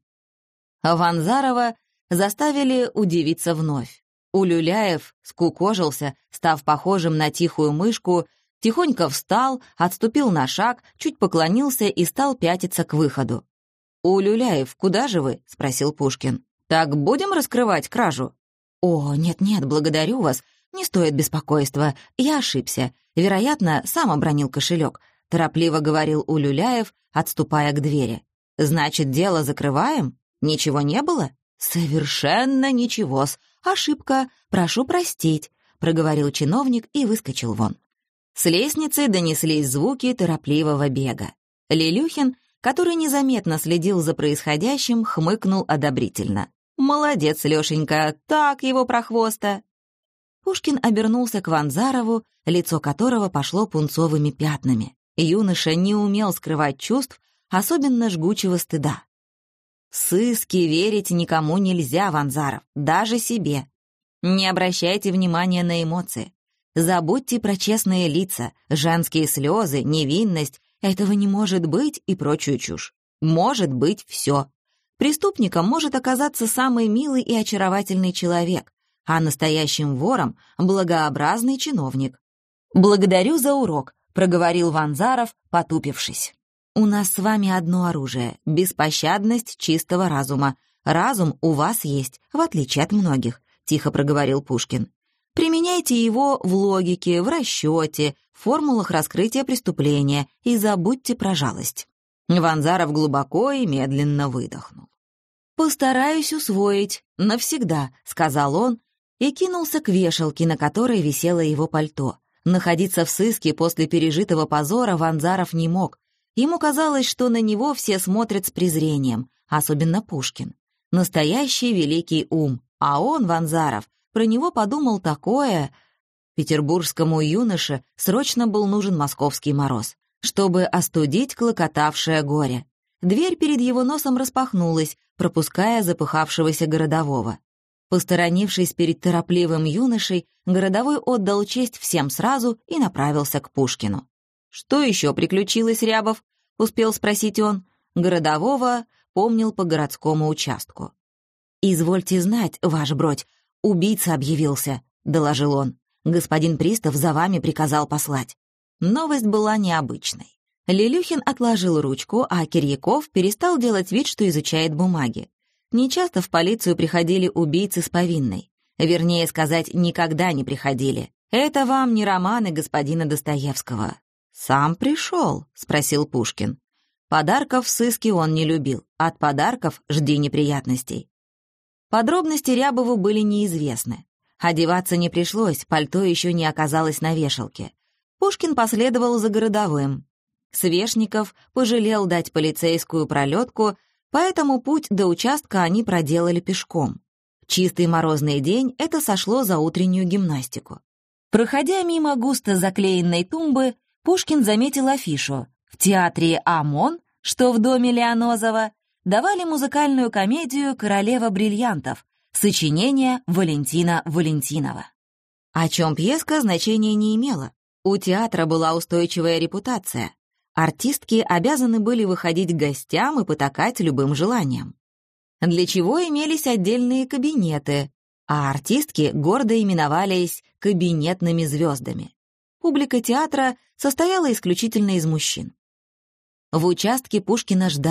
Speaker 1: Ванзарова заставили удивиться вновь. Улюляев скукожился, став похожим на тихую мышку, тихонько встал, отступил на шаг, чуть поклонился и стал пятиться к выходу. «Улюляев, куда же вы?» — спросил Пушкин. «Так будем раскрывать кражу?» «О, нет-нет, благодарю вас. Не стоит беспокойства. Я ошибся. Вероятно, сам обронил кошелек», — торопливо говорил Улюляев, отступая к двери. «Значит, дело закрываем? Ничего не было?» «Совершенно ничего-с. Ошибка. Прошу простить», — проговорил чиновник и выскочил вон. С лестницы донеслись звуки торопливого бега. Лелюхин, который незаметно следил за происходящим, хмыкнул одобрительно. «Молодец, Лёшенька, так его прохвоста!» Пушкин обернулся к Ванзарову, лицо которого пошло пунцовыми пятнами. Юноша не умел скрывать чувств, особенно жгучего стыда. «В сыске верить никому нельзя, Ванзаров, даже себе. Не обращайте внимания на эмоции. Забудьте про честные лица, женские слезы, невинность. Этого не может быть и прочую чушь. Может быть все. Преступником может оказаться самый милый и очаровательный человек, а настоящим вором — благообразный чиновник. «Благодарю за урок», — проговорил Ванзаров, потупившись. «У нас с вами одно оружие — беспощадность чистого разума. Разум у вас есть, в отличие от многих», — тихо проговорил Пушкин. «Применяйте его в логике, в расчете, в формулах раскрытия преступления и забудьте про жалость». Ванзаров глубоко и медленно выдохнул. «Постараюсь усвоить навсегда», — сказал он и кинулся к вешалке, на которой висело его пальто. Находиться в сыске после пережитого позора Ванзаров не мог. Ему казалось, что на него все смотрят с презрением, особенно Пушкин. Настоящий великий ум, а он, Ванзаров, про него подумал такое. Петербургскому юноше срочно был нужен московский мороз, чтобы остудить клокотавшее горе. Дверь перед его носом распахнулась, пропуская запыхавшегося городового. Посторонившись перед торопливым юношей, городовой отдал честь всем сразу и направился к Пушкину. «Что еще приключилось, Рябов?» — успел спросить он. Городового помнил по городскому участку. «Извольте знать, ваш бродь, убийца объявился», — доложил он. «Господин пристав за вами приказал послать». Новость была необычной. Лелюхин отложил ручку, а Кирьяков перестал делать вид, что изучает бумаги. Нечасто в полицию приходили убийцы с повинной. Вернее сказать, никогда не приходили. Это вам не романы господина Достоевского. «Сам пришел?» — спросил Пушкин. Подарков в сыске он не любил. От подарков жди неприятностей. Подробности Рябову были неизвестны. Одеваться не пришлось, пальто еще не оказалось на вешалке. Пушкин последовал за городовым. Свешников пожалел дать полицейскую пролетку, поэтому путь до участка они проделали пешком. Чистый морозный день это сошло за утреннюю гимнастику. Проходя мимо густо заклеенной тумбы, Пушкин заметил афишу. В театре «ОМОН», что в доме Лианозова, давали музыкальную комедию «Королева бриллиантов», сочинение Валентина Валентинова. О чем пьеска значения не имела. У театра была устойчивая репутация. Артистки обязаны были выходить к гостям и потакать любым желаниям. Для чего имелись отдельные кабинеты, а артистки гордо именовались кабинетными звездами. Публика театра состояла исключительно из мужчин. В участке Пушкина ждали.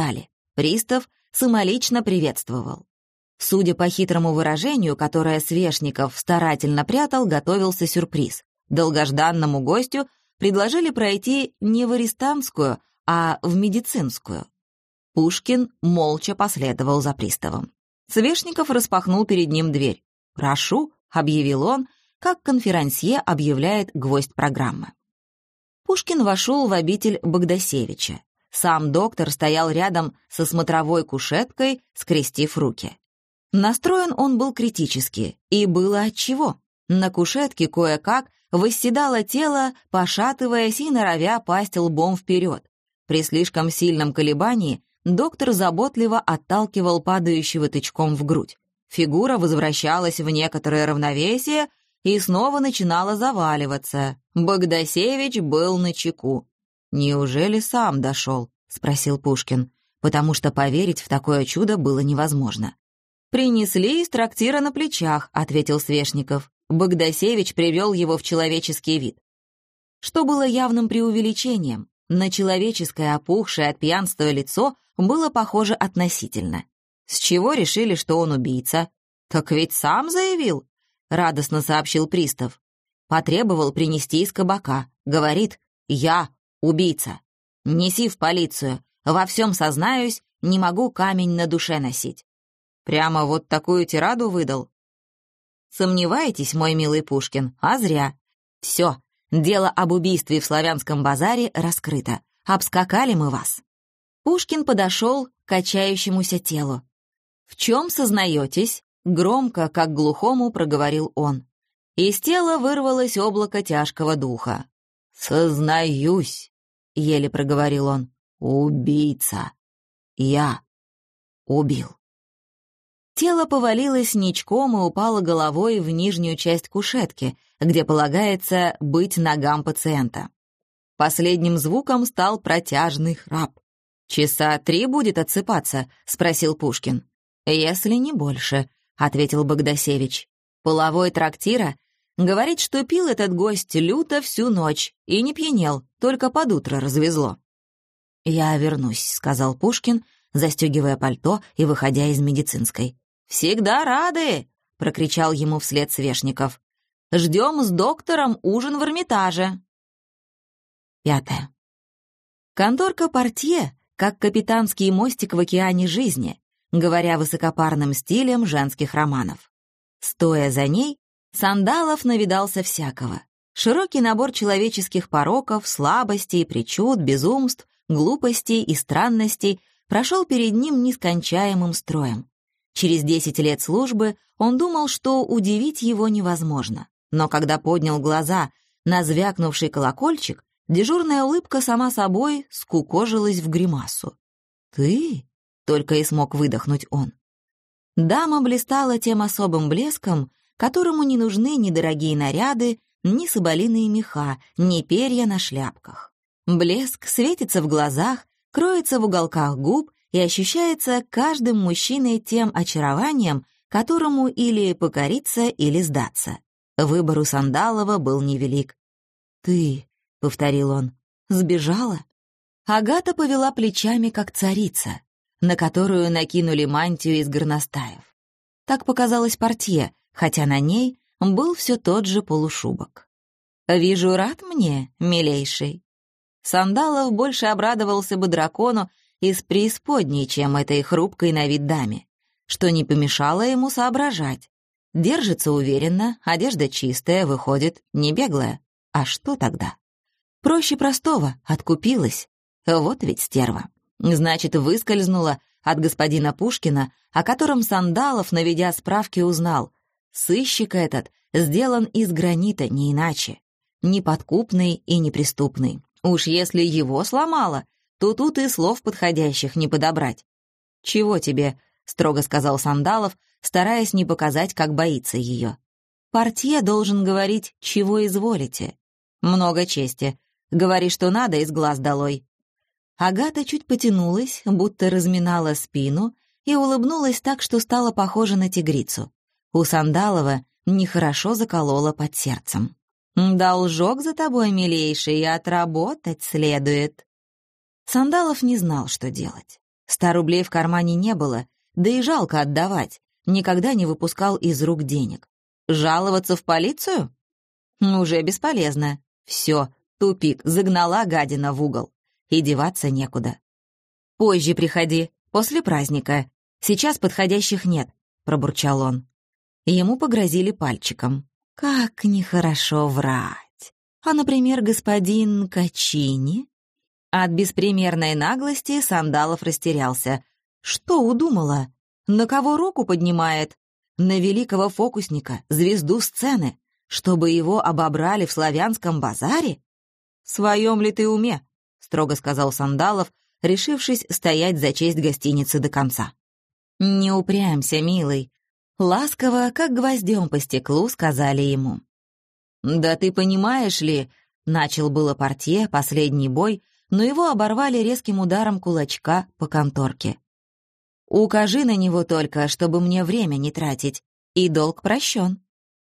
Speaker 1: Пристав самолично приветствовал. Судя по хитрому выражению, которое Свешников старательно прятал, готовился сюрприз. Долгожданному гостю предложили пройти не в арестантскую, а в медицинскую. Пушкин молча последовал за приставом. Свешников распахнул перед ним дверь. «Прошу», — объявил он, как конферансье объявляет гвоздь программы. Пушкин вошел в обитель Богдасевича. Сам доктор стоял рядом со смотровой кушеткой, скрестив руки. Настроен он был критически, и было отчего. На кушетке кое-как восседало тело, пошатываясь и норовя пасть лбом вперед. При слишком сильном колебании доктор заботливо отталкивал падающего тычком в грудь. Фигура возвращалась в некоторое равновесие и снова начинала заваливаться. Богдасевич был начеку. «Неужели сам дошел?» — спросил Пушкин, потому что поверить в такое чудо было невозможно. «Принесли из трактира на плечах», — ответил Свешников. Богдасевич привел его в человеческий вид. Что было явным преувеличением. На человеческое опухшее от пьянства лицо было похоже относительно. С чего решили, что он убийца? «Так ведь сам заявил», — радостно сообщил пристав. Потребовал принести из кабака. Говорит: «Я убийца. Неси в полицию. Во всем сознаюсь, не могу камень на душе носить». Прямо вот такую тираду выдал. Сомневаетесь, мой милый Пушкин, а зря. Все, дело об убийстве в Славянском базаре раскрыто. Обскакали мы вас. Пушкин подошел к качающемуся телу. «В чем сознаетесь?» — громко, как глухому, проговорил он. Из тела вырвалось облако тяжкого духа. «Сознаюсь», — еле проговорил он, — «убийца. Я убил». Тело повалилось ничком и упало головой в нижнюю часть кушетки, где полагается быть ногам пациента. Последним звуком стал протяжный храп. «Часа три будет отсыпаться?» — спросил Пушкин. «Если не больше», — ответил Богдасевич. «Половой трактира говорит, что пил этот гость люто всю ночь и не пьянел, только под утро развезло». «Я вернусь», — сказал Пушкин, застегивая пальто и выходя из медицинской. «Всегда рады!» — прокричал ему вслед Свешников. «Ждем с доктором ужин в Эрмитаже». Пятое. Конторка портье, как капитанский мостик в океане жизни, говоря высокопарным стилем женских романов. Стоя за ней, Сандалов навидался всякого. Широкий набор человеческих пороков, слабостей, причуд, безумств, глупостей и странностей прошел перед ним нескончаемым строем. Через десять лет службы он думал, что удивить его невозможно. Но когда поднял глаза на звякнувший колокольчик, дежурная улыбка сама собой скукожилась в гримасу. «Ты?» — только и смог выдохнуть он. Дама блистала тем особым блеском, которому не нужны ни дорогие наряды, ни соболиные меха, ни перья на шляпках. Блеск светится в глазах, кроется в уголках губ и ощущается каждым мужчиной тем очарованием, которому или покориться, или сдаться. Выбор у Сандалова был невелик. «Ты», — повторил он, — «сбежала?» Агата повела плечами, как царица, на которую накинули мантию из горностаев. Так показалось портье, хотя на ней был все тот же полушубок. «Вижу, рад мне, милейший». Сандалов больше обрадовался бы дракону из преисподней, чем этой хрупкой на вид даме, что не помешало ему соображать. Держится уверенно, одежда чистая, выходит, не беглая. А что тогда? Проще простого, откупилась. Вот ведь стерва. Значит, выскользнула от господина Пушкина, о котором Сандалов, наведя справки, узнал. Сыщик этот сделан из гранита, не иначе. Неподкупный и неприступный. Уж если его сломало, то тут и слов подходящих не подобрать. «Чего тебе?» — строго сказал Сандалов, стараясь не показать, как боится ее. «Портье должен говорить, чего изволите. Много чести. Говори, что надо, из глаз долой». Агата чуть потянулась, будто разминала спину, и улыбнулась так, что стала похожа на тигрицу. У Сандалова нехорошо заколола под сердцем. «Должок за тобой, милейший, и отработать следует». Сандалов не знал, что делать. Ста рублей в кармане не было, да и жалко отдавать, никогда не выпускал из рук денег. Жаловаться в полицию? Уже бесполезно. Все, тупик, загнала гадина в угол. И деваться некуда. «Позже приходи, после праздника. Сейчас подходящих нет», — пробурчал он. Ему погрозили пальчиком. «Как нехорошо врать. А, например, господин Качини?» От беспримерной наглости Сандалов растерялся. Что удумала? На кого руку поднимает? На великого фокусника, звезду сцены, чтобы его обобрали в славянском базаре? «В своем ли ты уме?» — строго сказал Сандалов, решившись стоять за честь гостиницы до конца. «Не упрямься, милый», — ласково, как гвоздем по стеклу, сказали ему. «Да ты понимаешь ли...» — начал было портье последний бой, но его оборвали резким ударом кулачка по конторке. «Укажи на него только, чтобы мне время не тратить, и долг прощен».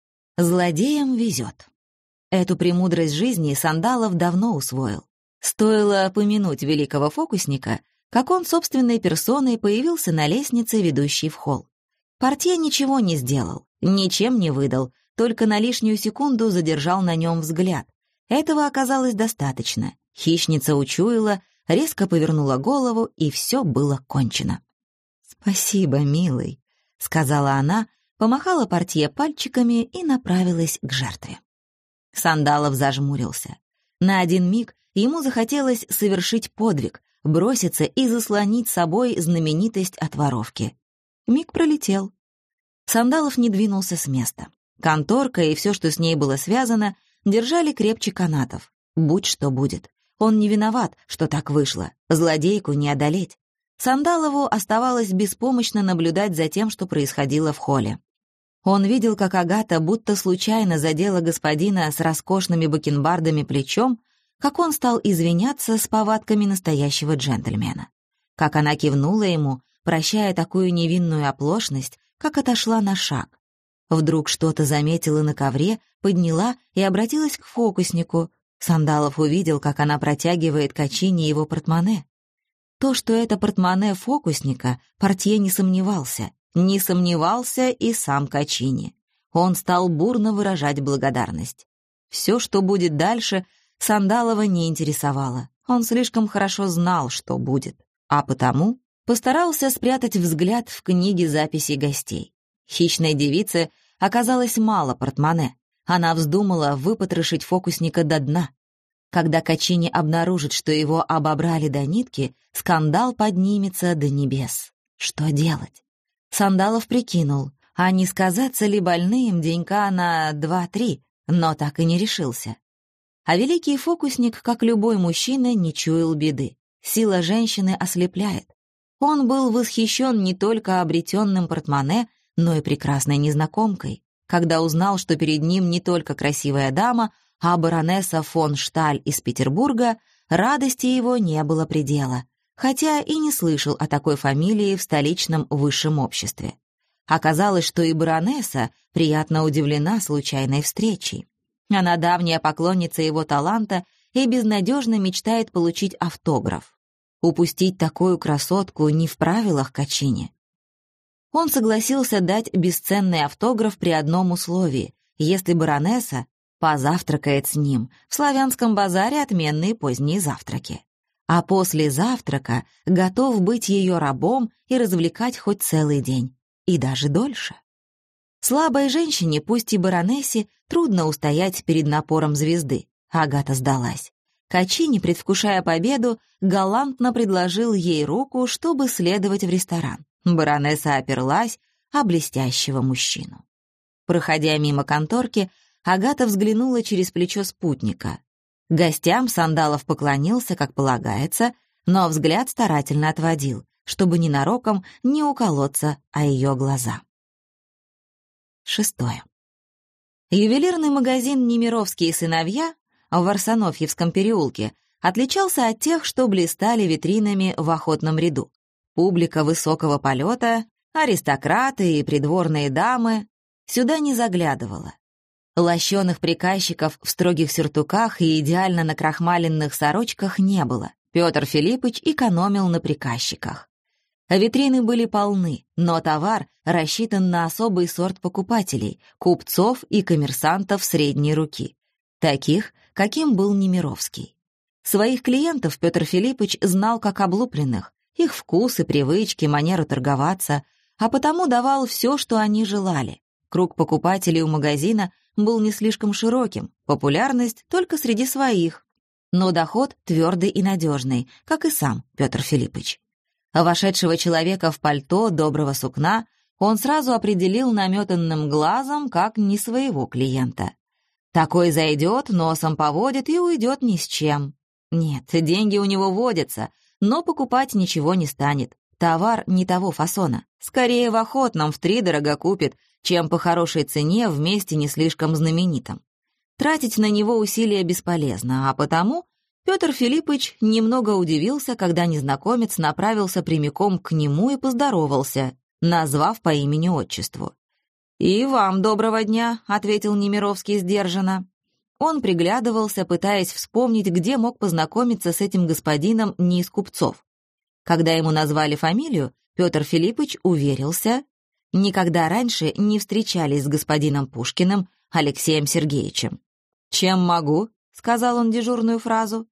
Speaker 1: Злодеям везет. Эту премудрость жизни Сандалов давно усвоил. Стоило помянуть великого фокусника, как он собственной персоной появился на лестнице, ведущей в холл. Портье ничего не сделал, ничем не выдал, только на лишнюю секунду задержал на нем взгляд. Этого оказалось достаточно. Хищница учуяла, резко повернула голову, и все было кончено. «Спасибо, милый», — сказала она, помахала портье пальчиками и направилась к жертве. Сандалов зажмурился. На один миг ему захотелось совершить подвиг, броситься и заслонить собой знаменитость от воровки. Миг пролетел. Сандалов не двинулся с места. Конторка и все, что с ней было связано, держали крепче канатов. Будь что будет. Он не виноват, что так вышло. Злодейку не одолеть. Сандалову оставалось беспомощно наблюдать за тем, что происходило в холле. Он видел, как Агата будто случайно задела господина с роскошными бакенбардами плечом, как он стал извиняться с повадками настоящего джентльмена. Как она кивнула ему, прощая такую невинную оплошность, как отошла на шаг. Вдруг что-то заметила на ковре, подняла и обратилась к фокуснику. Сандалов увидел, как она протягивает Качини его портмоне. То, что это портмоне фокусника, портье не сомневался. Не сомневался и сам Качини. Он стал бурно выражать благодарность. Все, что будет дальше, Сандалова не интересовало. Он слишком хорошо знал, что будет. А потому постарался спрятать взгляд в книге записей гостей. Хищной девице оказалось мало портмоне. Она вздумала выпотрошить фокусника до дна. Когда Качини обнаружит, что его обобрали до нитки, скандал поднимется до небес. Что делать? Сандалов прикинул, а не сказаться ли больным денька на два-три, но так и не решился. А великий фокусник, как любой мужчина, не чуял беды. Сила женщины ослепляет. Он был восхищен не только обретенным портмоне, но и прекрасной незнакомкой, когда узнал, что перед ним не только красивая дама, а баронесса фон Шталь из Петербурга, радости его не было предела, хотя и не слышал о такой фамилии в столичном высшем обществе. Оказалось, что и баронесса приятно удивлена случайной встречей. Она давняя поклонница его таланта и безнадежно мечтает получить автограф. Упустить такую красотку не в правилах Качини. Он согласился дать бесценный автограф при одном условии, если баронесса позавтракает с ним. В славянском базаре отменные поздние завтраки. А после завтрака готов быть ее рабом и развлекать хоть целый день, и даже дольше. Слабой женщине, пусть и баронессе, трудно устоять перед напором звезды. Агата сдалась. Качини, предвкушая победу, галантно предложил ей руку, чтобы следовать в ресторан. Баронесса оперлась о блестящего мужчину. Проходя мимо конторки, Агата взглянула через плечо спутника. Гостям Сандалов поклонился, как полагается, но взгляд старательно отводил, чтобы ненароком не уколоться о ее глаза. Шестое. Ювелирный магазин «Немировские сыновья» в Варсонофьевском переулке отличался от тех, что блистали витринами в охотном ряду. Публика высокого полета, аристократы и придворные дамы сюда не заглядывала. Лощеных приказчиков в строгих сюртуках и идеально накрахмаленных сорочках не было. Петр Филиппович экономил на приказчиках. Витрины были полны, но товар рассчитан на особый сорт покупателей, купцов и коммерсантов средней руки, таких, каким был Немировский. Своих клиентов Петр Филиппович знал как облупленных, их вкусы, привычки, манеру торговаться, а потому давал все, что они желали. Круг покупателей у магазина был не слишком широким, популярность только среди своих, но доход твердый и надежный, как и сам Петр Филиппович. Вошедшего человека в пальто доброго сукна он сразу определил наметанным глазом как не своего клиента. Такой зайдет, носом поводит и уйдет ни с чем. Нет, деньги у него водятся, но покупать ничего не станет. Товар не того фасона. Скорее в охотном втридорого купит, чем по хорошей цене в месте не слишком знаменитом. Тратить на него усилия бесполезно, а потому Петр Филиппович немного удивился, когда незнакомец направился прямиком к нему и поздоровался, назвав по имени-отчеству. «И вам доброго дня», — ответил Немировский сдержанно. Он приглядывался, пытаясь вспомнить, где мог познакомиться с этим господином не из купцов. Когда ему назвали фамилию, Петр Филиппович уверился, никогда раньше не встречались с господином Пушкиным Алексеем Сергеевичем. «Чем могу?» — сказал он дежурную фразу.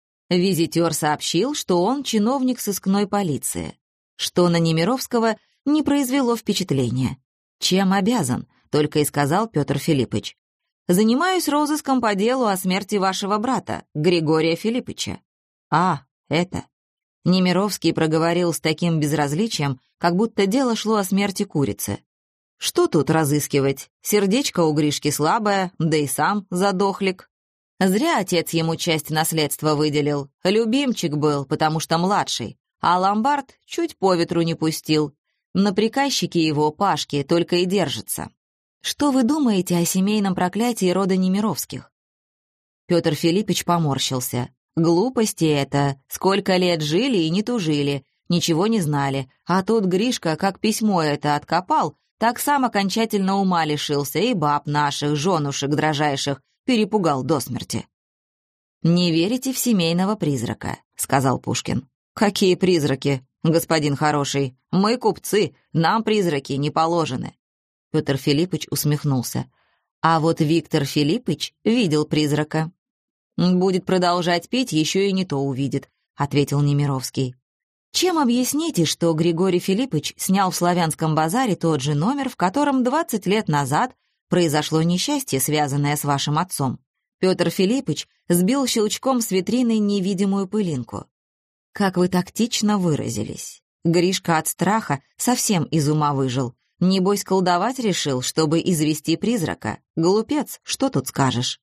Speaker 1: Визитер сообщил, что он чиновник сыскной полиции, что на Немировского не произвело впечатления. «Чем обязан?» — только и сказал Петр Филиппович. «Занимаюсь розыском по делу о смерти вашего брата, Григория Филипповича». «А, это...» Немировский проговорил с таким безразличием, как будто дело шло о смерти курицы. «Что тут разыскивать? Сердечко у Гришки слабое, да и сам задохлик. Зря отец ему часть наследства выделил. Любимчик был, потому что младший, а ломбард чуть по ветру не пустил. На приказчике его, Пашке, только и держится. Что вы думаете о семейном проклятии рода Немировских?» Петр Филиппович поморщился. «Глупости это. Сколько лет жили и не тужили, ничего не знали. А тут Гришка, как письмо это откопал, так сам окончательно ума лишился и баб наших, женушек дрожайших, перепугал до смерти». «Не верите в семейного призрака», — сказал Пушкин. «Какие призраки, господин хороший? Мы купцы, нам призраки не положены». Петр Филиппович усмехнулся. «А вот Виктор Филиппович видел призрака». «Будет продолжать пить, еще и не то увидит», — ответил Немировский. «Чем объясните, что Григорий Филиппович снял в Славянском базаре тот же номер, в котором двадцать лет назад произошло несчастье, связанное с вашим отцом?» Петр Филиппович сбил щелчком с витрины невидимую пылинку. «Как вы тактично выразились. Гришка от страха совсем из ума выжил. Небось, колдовать решил, чтобы извести призрака. Глупец, что тут скажешь?»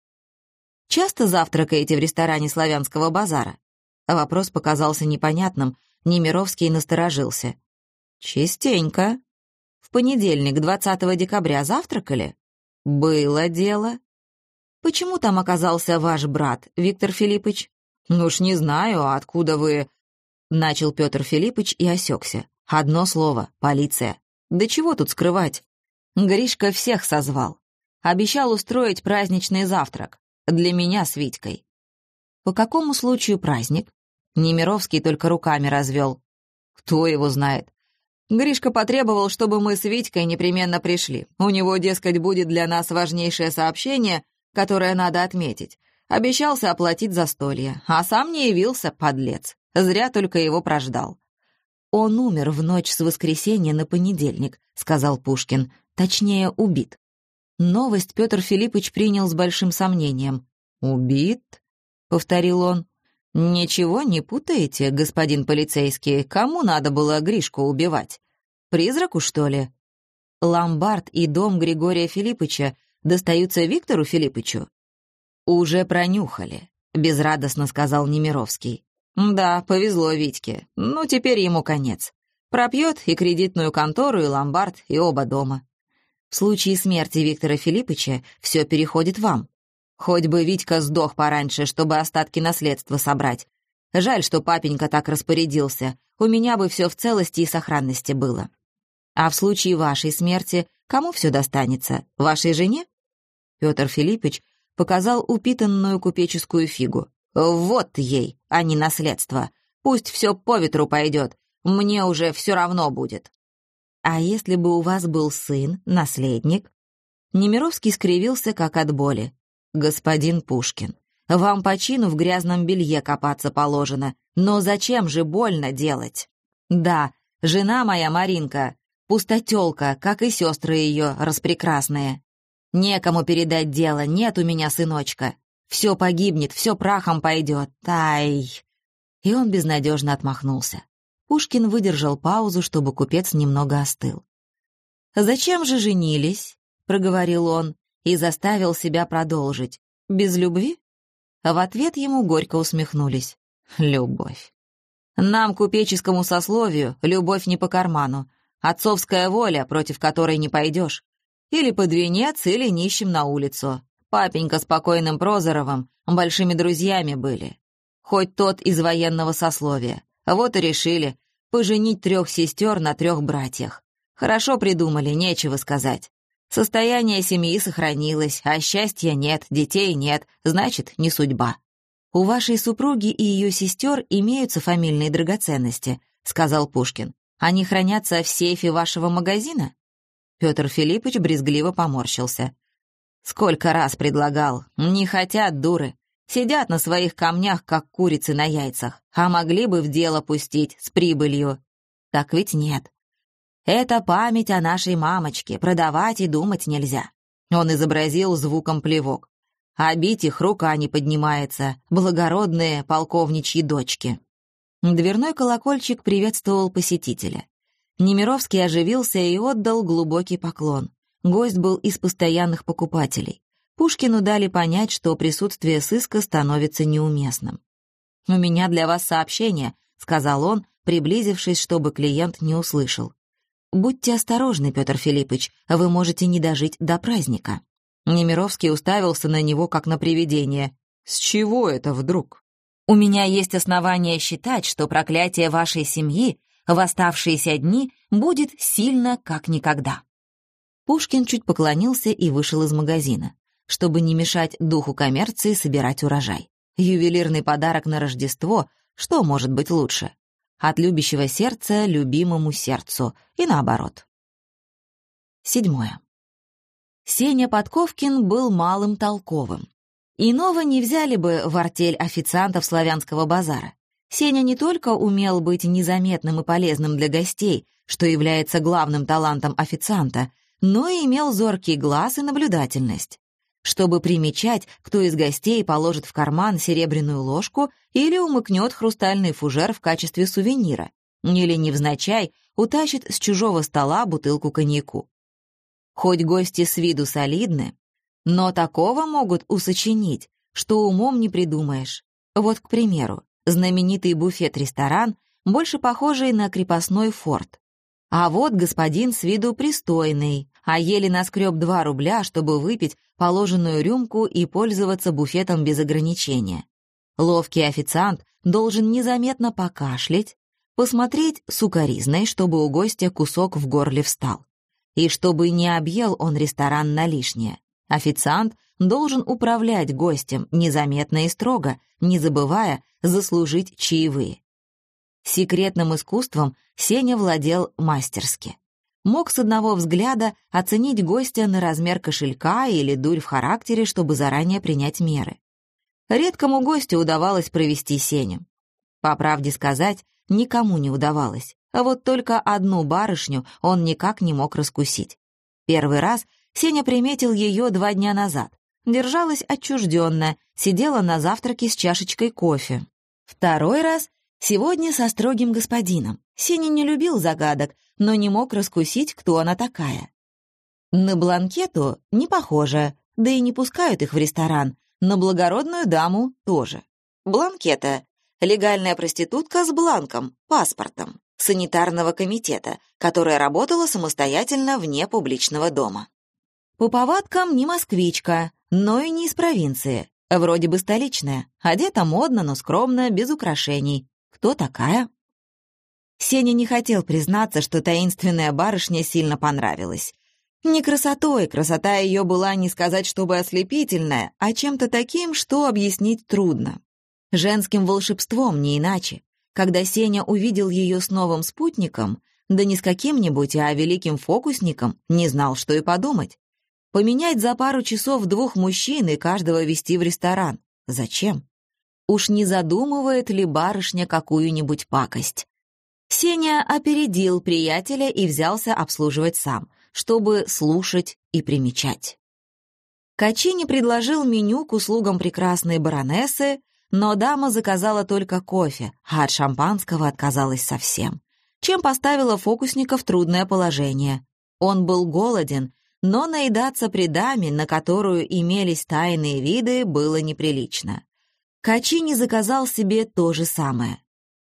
Speaker 1: «Часто завтракаете в ресторане Славянского базара?» Вопрос показался непонятным, Немировский насторожился. «Частенько. В понедельник, двадцатого декабря, завтракали?» «Было дело». «Почему там оказался ваш брат, Виктор Филиппович?» «Ну уж не знаю, откуда вы...» Начал Петр Филиппович и осекся. Одно слово — полиция. Да чего тут скрывать? Гришка всех созвал. Обещал устроить праздничный завтрак. Для меня с Витькой. По какому случаю праздник? Немировский только руками развел. Кто его знает? Гришка потребовал, чтобы мы с Витькой непременно пришли. У него, дескать, будет для нас важнейшее сообщение, которое надо отметить. Обещался оплатить застолье, а сам не явился, подлец. Зря только его прождал. «Он умер в ночь с воскресенья на понедельник», — сказал Пушкин. Точнее, убит. Новость Петр Филиппович принял с большим сомнением. «Убит?» — повторил он. «Ничего не путаете, господин полицейский? Кому надо было Гришку убивать? Призраку, что ли?» «Ломбард и дом Григория Филипповича достаются Виктору Филипповичу?» «Уже пронюхали», — безрадостно сказал Немировский. «Да, повезло Витьке. Ну, теперь ему конец. Пропьет и кредитную контору, и ломбард, и оба дома. В случае смерти Виктора Филипповича все переходит вам. Хоть бы Витька сдох пораньше, чтобы остатки наследства собрать. Жаль, что папенька так распорядился. У меня бы все в целости и сохранности было. А в случае вашей смерти кому все достанется? Вашей жене?» Петр Филиппович показал упитанную купеческую фигу. «Вот ей, а не наследство. Пусть все по ветру пойдет. Мне уже все равно будет». «А если бы у вас был сын, наследник?» Немировский скривился, как от боли. «Господин Пушкин, вам по чину в грязном белье копаться положено, но зачем же больно делать? Да, жена моя Маринка, пустотелка, как и сестры ее распрекрасные. Некому передать дело, нет у меня сыночка. Все погибнет, все прахом пойдет. Ай!» И он безнадежно отмахнулся. Пушкин выдержал паузу, чтобы купец немного остыл. «Зачем же женились?» — проговорил он и заставил себя продолжить. «Без любви?» В ответ ему горько усмехнулись. «Любовь. Нам, купеческому сословию, любовь не по карману. Отцовская воля, против которой не пойдешь. Или под венец, или нищим на улицу. Папенька с покойным Прозоровым большими друзьями были. Хоть тот из военного сословия. Вот и решили поженить трех сестер на трех братьях. Хорошо придумали, нечего сказать. Состояние семьи сохранилось, а счастья нет, детей нет, значит, не судьба. «У вашей супруги и ее сестер имеются фамильные драгоценности», — сказал Пушкин. «Они хранятся в сейфе вашего магазина?» Петр Филиппович брезгливо поморщился. «Сколько раз предлагал, не хотят, дуры. Сидят на своих камнях, как курицы на яйцах, а могли бы в дело пустить с прибылью. Так ведь нет. Это память о нашей мамочке, продавать и думать нельзя». Он изобразил звуком плевок. «А бить их рука не поднимается, благородные полковничьи дочки». Дверной колокольчик приветствовал посетителя. Немировский оживился и отдал глубокий поклон. Гость был из постоянных покупателей. Пушкину дали понять, что присутствие сыска становится неуместным. «У меня для вас сообщение», — сказал он, приблизившись, чтобы клиент не услышал. «Будьте осторожны, Петр Филиппович, вы можете не дожить до праздника». Немировский уставился на него, как на привидение. «С чего это вдруг?» «У меня есть основания считать, что проклятие вашей семьи в оставшиеся дни будет сильно, как никогда». Пушкин чуть поклонился и вышел из магазина, чтобы не мешать духу коммерции собирать урожай. Ювелирный подарок на Рождество, что может быть лучше? От любящего сердца любимому сердцу, и наоборот. Седьмое. Сеня Подковкин был малым толковым. Иного не взяли бы в артель официантов славянского базара. Сеня не только умел быть незаметным и полезным для гостей, что является главным талантом официанта, но и имел зоркий глаз и наблюдательность, чтобы примечать, кто из гостей положит в карман серебряную ложку или умыкнет хрустальный фужер в качестве сувенира, или невзначай утащит с чужого стола бутылку коньяку. Хоть гости с виду солидны, но такого могут усочинить, что умом не придумаешь. Вот, к примеру, знаменитый буфет-ресторан, больше похожий на крепостной форт. А вот господин с виду пристойный, а еле наскреб два рубля, чтобы выпить положенную рюмку и пользоваться буфетом без ограничения. Ловкий официант должен незаметно покашлять, посмотреть сукоризной, чтобы у гостя кусок в горле встал. И чтобы не объел он ресторан на лишнее. Официант должен управлять гостем незаметно и строго, не забывая заслужить чаевые. Секретным искусством Сеня владел мастерски. Мог с одного взгляда оценить гостя на размер кошелька или дурь в характере, чтобы заранее принять меры. Редкому гостю удавалось провести Сеню. По правде сказать, никому не удавалось, а вот только одну барышню он никак не мог раскусить. Первый раз Сеня приметил ее два дня назад. Держалась отчужденно, сидела на завтраке с чашечкой кофе. Второй раз сегодня со строгим господином. Сеня не любил загадок, но не мог раскусить, кто она такая. На бланкету не похоже, да и не пускают их в ресторан, на благородную даму тоже. Бланкета — легальная проститутка с бланком, паспортом, санитарного комитета, которая работала самостоятельно вне публичного дома. По повадкам не москвичка, но и не из провинции, вроде бы столичная, одета модно, но скромно, без украшений. Кто такая? Сеня не хотел признаться, что таинственная барышня сильно понравилась. Не красотой, красота ее была не сказать, чтобы ослепительная, а чем-то таким, что объяснить трудно. Женским волшебством, не иначе. Когда Сеня увидел ее с новым спутником, да не с каким-нибудь, а великим фокусником, не знал, что и подумать. Поменять за пару часов двух мужчин и каждого везти в ресторан. Зачем? Уж не задумывает ли барышня какую-нибудь пакость? Сеня опередил приятеля и взялся обслуживать сам, чтобы слушать и примечать. Качини предложил меню к услугам прекрасной баронессы, но дама заказала только кофе, а от шампанского отказалась совсем, чем поставила фокусника в трудное положение. Он был голоден, но наедаться при даме, на которую имелись тайные виды, было неприлично. Качини заказал себе то же самое.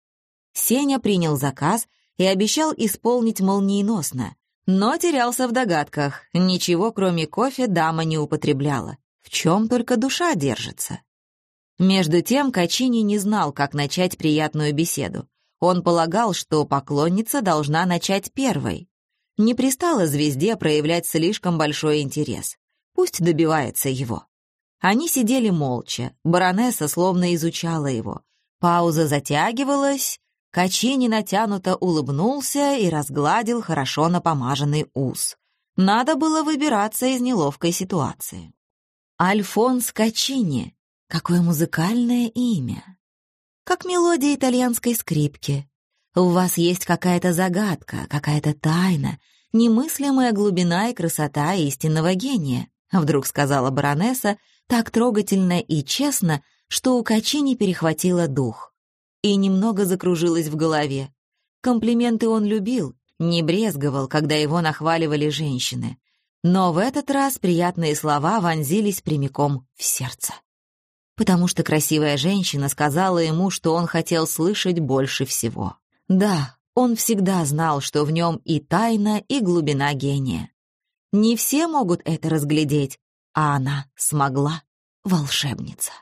Speaker 1: Сеня принял заказ и обещал исполнить молниеносно, но терялся в догадках. Ничего, кроме кофе, дама не употребляла. В чем только душа держится. Между тем Качини не знал, как начать приятную беседу. Он полагал, что поклонница должна начать первой. Не пристало звезде проявлять слишком большой интерес. Пусть добивается его. Они сидели молча, баронесса словно изучала его. Пауза затягивалась, Качини натянуто улыбнулся и разгладил хорошо напомаженный ус. Надо было выбираться из неловкой ситуации. Альфонс Качини. Какое музыкальное имя. Как мелодия итальянской скрипки. У вас есть какая-то загадка, какая-то тайна, немыслимая глубина и красота истинного гения, вдруг сказала баронесса, так трогательно и честно, что у Качини перехватило дух. И немного закружилось в голове. Комплименты он любил, не брезговал, когда его нахваливали женщины. Но в этот раз приятные слова вонзились прямиком в сердце. Потому что красивая женщина сказала ему, что он хотел слышать больше всего. Да, он всегда знал, что в нем и тайна, и глубина гения. Не все могут это разглядеть, а она смогла, волшебница.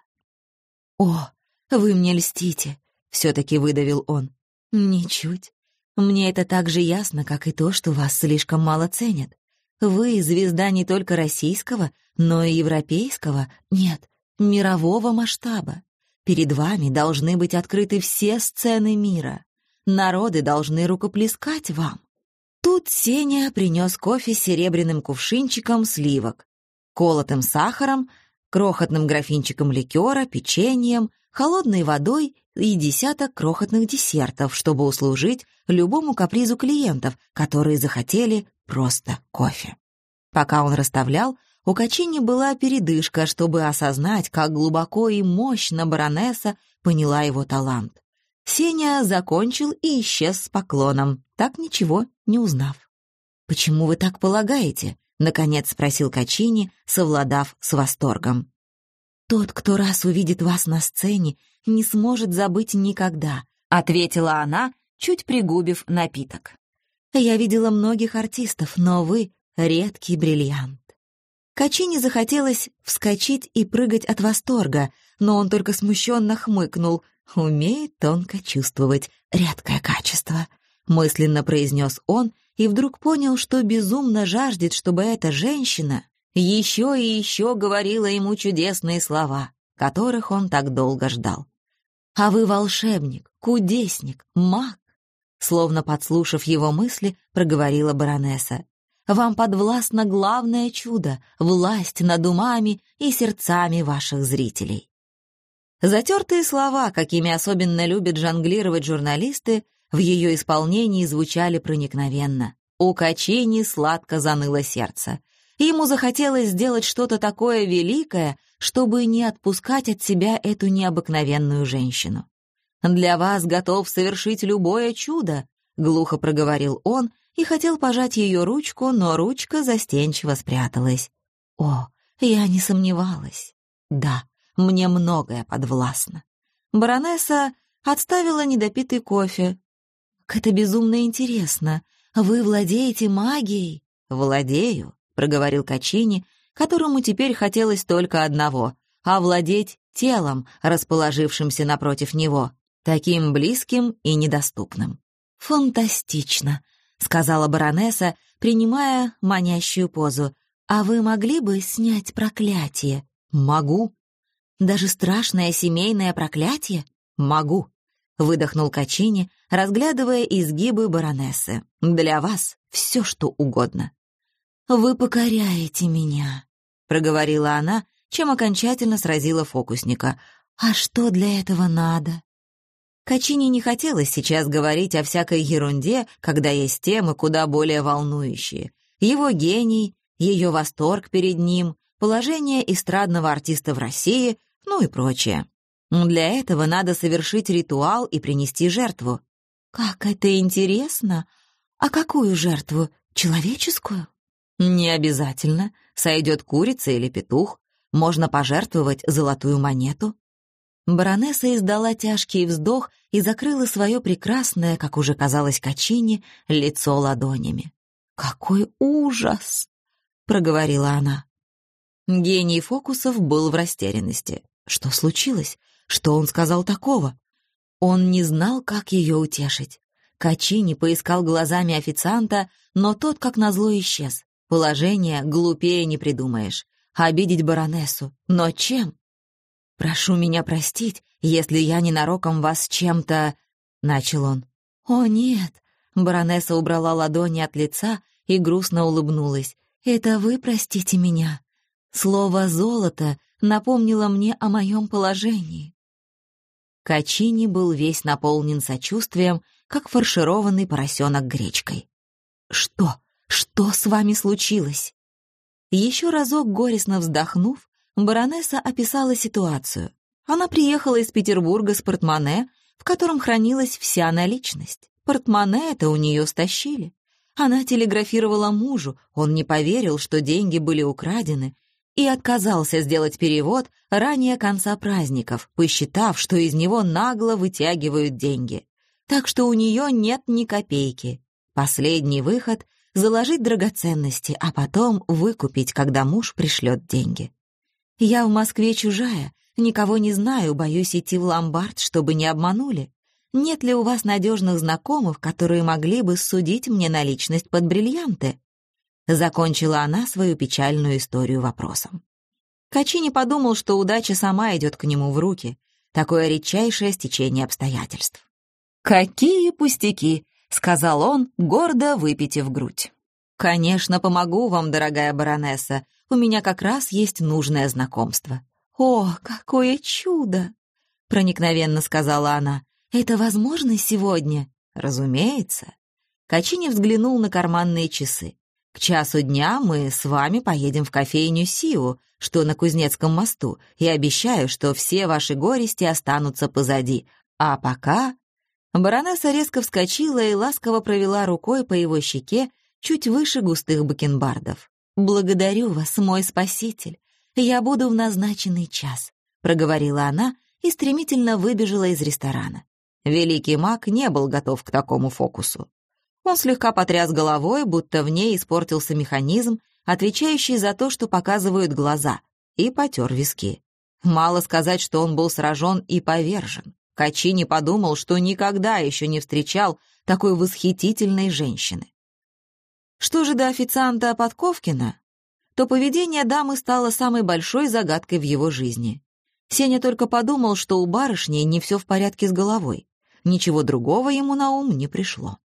Speaker 1: «О, вы мне льстите», — все-таки выдавил он. «Ничуть. Мне это так же ясно, как и то, что вас слишком мало ценят. Вы звезда не только российского, но и европейского, нет, мирового масштаба. Перед вами должны быть открыты все сцены мира. Народы должны рукоплескать вам». Тут Сеня принес кофе с серебряным кувшинчиком сливок, колотым сахаром, крохотным графинчиком ликера, печеньем, холодной водой и десяток крохотных десертов, чтобы услужить любому капризу клиентов, которые захотели просто кофе. Пока он расставлял, у Качини была передышка, чтобы осознать, как глубоко и мощно баронесса поняла его талант. Сеня закончил и исчез с поклоном, так ничего не узнав. «Почему вы так полагаете?» — наконец спросил Качини, совладав с восторгом. «Тот, кто раз увидит вас на сцене, не сможет забыть никогда», — ответила она, чуть пригубив напиток. «Я видела многих артистов, но вы — редкий бриллиант». Качини захотелось вскочить и прыгать от восторга, но он только смущенно хмыкнул. «Умеет тонко чувствовать, редкое качество», — мысленно произнес он и вдруг понял, что безумно жаждет, чтобы эта женщина еще и еще говорила ему чудесные слова, которых он так долго ждал. «А вы волшебник, кудесник, маг», словно подслушав его мысли, проговорила баронесса. «Вам подвластно главное чудо — власть над умами и сердцами ваших зрителей». Затертые слова, какими особенно любят жонглировать журналисты, в ее исполнении звучали проникновенно. У Качини сладко заныло сердце. Ему захотелось сделать что-то такое великое, чтобы не отпускать от себя эту необыкновенную женщину. «Для вас готов совершить любое чудо», — глухо проговорил он и хотел пожать ее ручку, но ручка застенчиво спряталась. «О, я не сомневалась. Да, мне многое подвластно». Баронесса отставила недопитый кофе. «Это безумно интересно. Вы владеете магией?» «Владею», — проговорил Качини, которому теперь хотелось только одного — овладеть телом, расположившимся напротив него, таким близким и недоступным. «Фантастично», — сказала баронесса, принимая манящую позу. «А вы могли бы снять проклятие?» «Могу». «Даже страшное семейное проклятие?» «Могу». — выдохнул Качини, разглядывая изгибы баронессы. «Для вас все, что угодно». «Вы покоряете меня», — проговорила она, чем окончательно сразила фокусника. «А что для этого надо?» Качини не хотелось сейчас говорить о всякой ерунде, когда есть темы куда более волнующие. Его гений, ее восторг перед ним, положение эстрадного артиста в России, ну и прочее. Для этого надо совершить ритуал и принести жертву. «Как это интересно! А какую жертву? Человеческую?» «Не обязательно. Сойдет курица или петух. Можно пожертвовать золотую монету». Баронесса издала тяжкий вздох и закрыла свое прекрасное, как уже казалось Качини, лицо ладонями. «Какой ужас!» — проговорила она. Гений фокусов был в растерянности. Что случилось? Что он сказал такого? Он не знал, как ее утешить. Качини поискал глазами официанта, но тот, как назло, исчез. Положение глупее не придумаешь. Обидеть баронессу. Но чем? «Прошу меня простить, если я ненароком вас чем-то...» — начал он. «О, нет!» — баронесса убрала ладони от лица и грустно улыбнулась. «Это вы простите меня. Слово «золото» напомнило мне о моем положении». Качини был весь наполнен сочувствием, как фаршированный поросенок гречкой. «Что? Что с вами случилось?» Еще разок горестно вздохнув, баронесса описала ситуацию. Она приехала из Петербурга с портмоне, в котором хранилась вся наличность. Портмоне это у нее стащили. Она телеграфировала мужу, он не поверил, что деньги были украдены, и отказался сделать перевод ранее конца праздников, посчитав, что из него нагло вытягивают деньги. Так что у нее нет ни копейки. Последний выход — заложить драгоценности, а потом выкупить, когда муж пришлет деньги. «Я в Москве чужая, никого не знаю, боюсь идти в ломбард, чтобы не обманули. Нет ли у вас надежных знакомых, которые могли бы судить мне наличность под бриллианты?» Закончила она свою печальную историю вопросом. Качини подумал, что удача сама идет к нему в руки. Такое редчайшее стечение обстоятельств. «Какие пустяки!» — сказал он, гордо выпитив грудь. «Конечно, помогу вам, дорогая баронесса. У меня как раз есть нужное знакомство». «О, какое чудо!» — проникновенно сказала она. «Это возможно сегодня?» «Разумеется». Качини взглянул на карманные часы. «К часу дня мы с вами поедем в кофейню Сиу, что на Кузнецком мосту, и обещаю, что все ваши горести останутся позади. А пока...» Баронесса резко вскочила и ласково провела рукой по его щеке чуть выше густых бакенбардов. «Благодарю вас, мой спаситель. Я буду в назначенный час», — проговорила она и стремительно выбежала из ресторана. Великий маг не был готов к такому фокусу. Он слегка потряс головой, будто в ней испортился механизм, отвечающий за то, что показывают глаза, и потер виски. Мало сказать, что он был сражен и повержен. Качини подумал, что никогда еще не встречал такой восхитительной женщины. Что же до официанта Подковкина, то поведение дамы стало самой большой загадкой в его жизни. Сеня только подумал, что у барышни не все в порядке с головой. Ничего другого ему на ум не пришло.